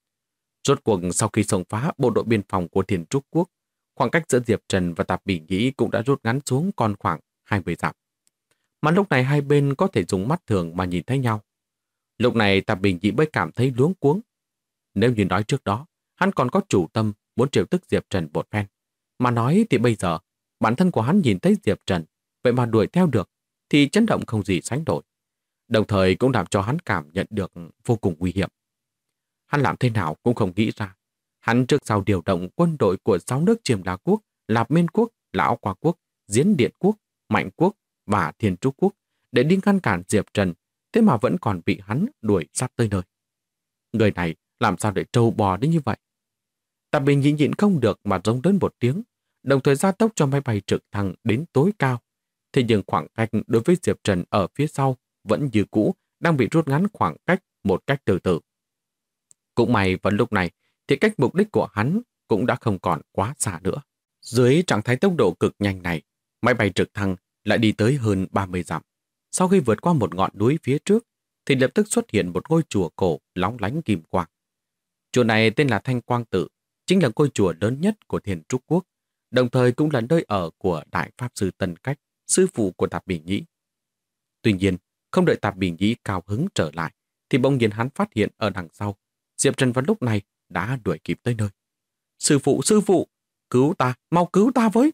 Rốt cuộc sau khi xông phá bộ đội biên phòng của Thiên Trúc Quốc, khoảng cách giữa Diệp Trần và Tạp Bỉ Nhĩ cũng đã rút ngắn xuống còn khoảng 20 dặm. Mà lúc này hai bên có thể dùng mắt thường mà nhìn thấy nhau. Lúc này Tạp Bỉ Nhĩ mới cảm thấy luống cuống. Nếu như nói trước đó, hắn còn có chủ tâm muốn trêu tức Diệp Trần một phen. Mà nói thì bây giờ, bản thân của hắn nhìn thấy Diệp Trần, vậy mà đuổi theo được, thì chấn động không gì sánh nổi. Đồng thời cũng làm cho hắn cảm nhận được vô cùng nguy hiểm. Hắn làm thế nào cũng không nghĩ ra. Hắn trước sau điều động quân đội của 6 nước Chiêm La Quốc, Lạp Miên Quốc, Lão Quả Quốc, Diến Điện Quốc, Mạnh Quốc và Thiên Trúc Quốc để đi ngăn cản Diệp Trần, thế mà vẫn còn bị hắn đuổi sát tới nơi. Người này làm sao để trâu bò đến như vậy? Tạp Bỉ Nhĩ nhịn không được mà giống đến một tiếng, đồng thời gia tốc cho máy bay trực thăng đến tối cao. Thế nhưng khoảng cách đối với Diệp Trần ở phía sau vẫn như cũ, đang bị rút ngắn khoảng cách một cách từ từ. Cũng may vào lúc này thì cách mục đích của hắn cũng đã không còn quá xa nữa. Dưới trạng thái tốc độ cực nhanh này, máy bay trực thăng lại đi tới hơn 30 dặm. Sau khi vượt qua một ngọn núi phía trước, thì lập tức xuất hiện một ngôi chùa cổ lóng lánh kim quang. Chùa này tên là Thanh Quang Tự, chính là ngôi chùa lớn nhất của Thiên Trúc Quốc, đồng thời cũng là nơi ở của Đại Pháp Sư Tân Cách, sư phụ của Tạp Bỉ Nhĩ. Tuy nhiên, không đợi Tạp Bỉ Nhĩ cao hứng trở lại, thì bỗng nhiên hắn phát hiện ở đằng sau, Diệp Trần vào lúc này đã đuổi kịp tới nơi. Sư phụ, cứu ta, mau cứu ta với.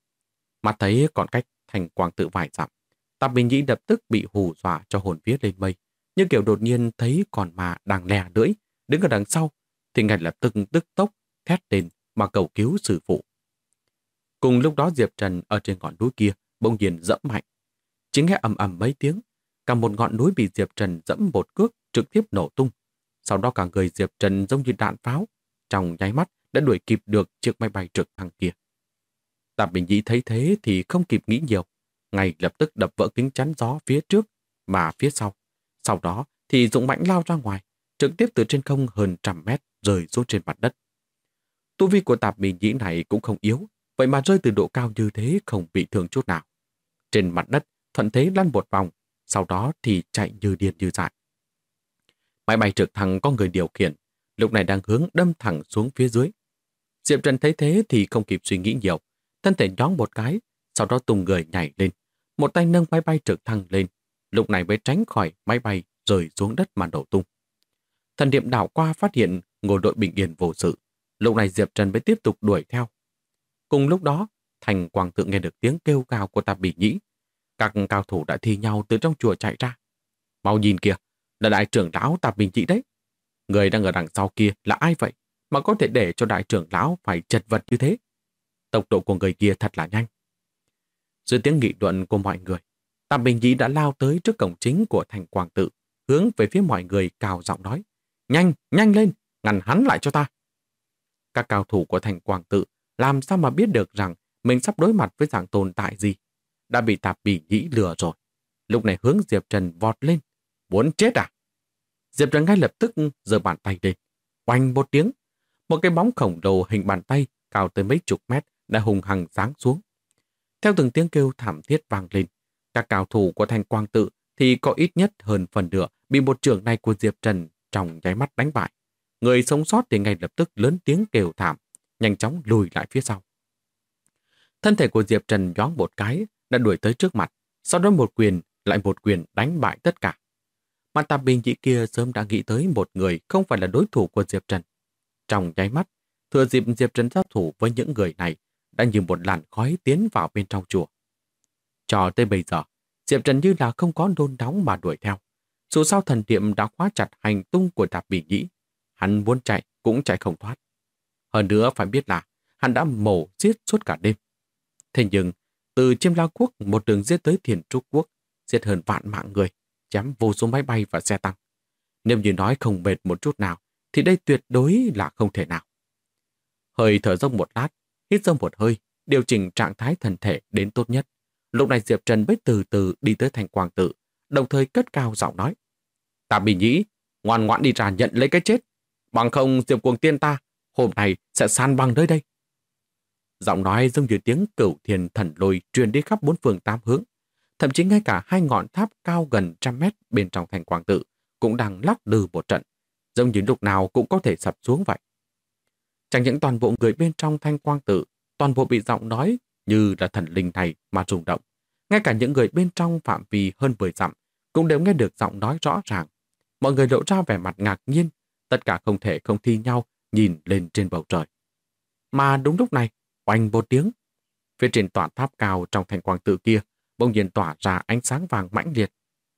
Mà thấy còn cách Thanh Quang Tự vài dặm, Tạp Bỉ Nhĩ lập tức bị hù dọa cho hồn vía lên mây, như kiểu đột nhiên thấy con ma đang lè lưỡi đứng ở đằng sau, thì ngay lập tức tức tốc thét lên mà cầu cứu sư phụ. Cùng lúc đó Diệp Trần ở trên ngọn núi kia bỗng nhiên dẫm mạnh. Chỉ nghe ầm ầm mấy tiếng, cả một ngọn núi bị Diệp Trần dẫm một cước trực tiếp nổ tung. Sau đó cả người Diệp Trần giống như đạn pháo, trong nháy mắt đã đuổi kịp được chiếc máy bay trực thăng kia. Tạp Bỉ Nhĩ thấy thế thì không kịp nghĩ nhiều, ngay lập tức đập vỡ kính chắn gió phía trước và phía sau. Sau đó thì dũng mãnh lao ra ngoài, trực tiếp từ trên không hơn 100 mét rơi xuống trên mặt đất. Tu vi của Tạp Bỉ Nhĩ này cũng không yếu, vậy mà rơi từ độ cao như thế không bị thương chút nào. Trên mặt đất thuận thế lăn một vòng, sau đó thì chạy như điên như dại. Máy bay trực thăng có người điều khiển, lúc này đang hướng đâm thẳng xuống phía dưới. Diệp Trần thấy thế thì không kịp suy nghĩ nhiều, thân thể nhón một cái, sau đó tung người nhảy lên, một tay nâng máy bay trực thăng lên, lúc này mới tránh khỏi máy bay rơi xuống đất mà nổ tung. Thần niệm đảo qua phát hiện ngôi đội bình yên vô sự, lúc này Diệp Trần mới tiếp tục đuổi theo. Cùng lúc đó, Thanh Quang Tự nghe được tiếng kêu gào của Tạp Bỉ Nhĩ. Các cao thủ đã thi nhau từ trong chùa chạy ra. Mau nhìn kìa, là đại trưởng lão Tạp Bỉ Nhĩ đấy. Người đang ở đằng sau kia là ai vậy mà có thể để cho đại trưởng lão phải chật vật như thế? Tốc độ của người kia thật là nhanh. Dưới tiếng nghị luận của mọi người, Tạp Bỉ Nhĩ đã lao tới trước cổng chính của Thanh Quang Tự, hướng về phía mọi người cào giọng nói: Nhanh, nhanh lên, ngăn hắn lại cho ta. Các cao thủ của Thanh Quang Tự làm sao mà biết được rằng mình sắp đối mặt với dạng tồn tại gì? Đã bị Tạp Bỉ Nhĩ lừa rồi. Lúc này hướng Diệp Trần vọt lên. Muốn chết à? Diệp Trần ngay lập tức giơ bàn tay lên. Oanh một tiếng. Một cái bóng khổng lồ hình bàn tay cao tới mấy chục mét đã hùng hằng giáng xuống. Theo từng tiếng kêu thảm thiết vang lên, các cao thủ của Thanh Quang Tự thì có ít nhất hơn phần nửa bị một chưởng này của Diệp Trần trong nháy mắt đánh bại. Người sống sót thì ngay lập tức lớn tiếng kêu thảm, nhanh chóng lùi lại phía sau. Thân thể của Diệp Trần nhoáng một cái, đã đuổi tới trước mặt, sau đó một quyền, lại một quyền đánh bại tất cả. Mà Tạp Bình Nhĩ kia sớm đã nghĩ tới một người không phải là đối thủ của Diệp Trần. Trong nháy mắt, thừa dịp Diệp Trần giao thủ với những người này, đã như một làn khói tiến vào bên trong chùa. Cho tới bây giờ, Diệp Trần như là không có nôn nóng mà đuổi theo. Dù sao thần niệm đã khóa chặt hành tung của Tạp Bình Nhĩ, hắn muốn chạy cũng chạy không thoát. Hơn nữa phải biết là hắn đã mổ giết suốt cả đêm. Thế nhưng, từ Chiêm La Quốc một đường giết tới Thiền Trúc Quốc, giết hơn vạn mạng người, chém vô số máy bay và xe tăng. Nếu như nói không mệt một chút nào, thì đây tuyệt đối là không thể nào. Hơi thở dốc một lát, hít sâu một hơi, điều chỉnh trạng thái thân thể đến tốt nhất. Lúc này Diệp Trần mới từ từ đi tới Thanh Quang Tự, đồng thời cất cao giọng nói: "Tạp Bình Nhĩ, ngoan ngoãn đi ra nhận lấy cái chết. Bằng không Diệp Cuồng Tiên ta hôm nay sẽ san bằng nơi đây." Giọng nói giống như tiếng Cửu Thiên Thần Lôi truyền đi khắp bốn phương tám hướng. Thậm chí ngay cả hai ngọn tháp cao gần 100 mét bên trong Thanh Quang Tự cũng đang lắc lư một trận, giống như lúc nào cũng có thể sập xuống vậy. Chẳng những toàn bộ người bên trong Thanh Quang Tự, toàn bộ bị giọng nói như là thần linh này mà rung động. Ngay cả những người bên trong phạm vi hơn 10 dặm cũng đều nghe được giọng nói rõ ràng. Mọi người lộ ra vẻ mặt ngạc nhiên, tất cả không thể không thi nhau nhìn lên trên bầu trời. Mà đúng lúc này, oanh một tiếng, phía trên tòa tháp cao trong Thanh Quang Tự kia bỗng nhiên tỏa ra ánh sáng vàng mãnh liệt.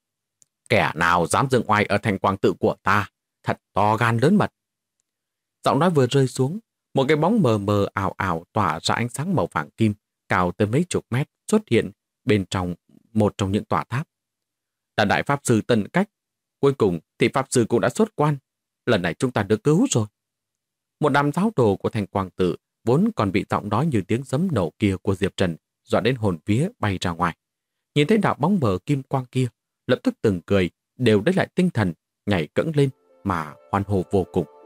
"Kẻ nào dám dựng oai ở Thanh Quang Tự của ta, thật to gan lớn mật." Giọng nói vừa rơi xuống, một cái bóng mờ mờ ảo ảo tỏa ra ánh sáng màu vàng kim, cao tới mấy chục mét xuất hiện bên trong một trong những tòa tháp. Là Đại Pháp Sư Tân Cách. Cuối cùng thì Pháp Sư cũng đã xuất quan. Lần này chúng ta được cứu rồi. Một đám giáo đồ của Thanh Quang Tự vốn còn bị giọng nói như tiếng sấm nổ kia của Diệp Trần dọa đến hồn vía bay ra ngoài. Nhìn thấy đạo bóng mờ kim quang kia, lập tức từng cười, đều lấy lại tinh thần, nhảy cẫng lên mà hoan hô vô cùng.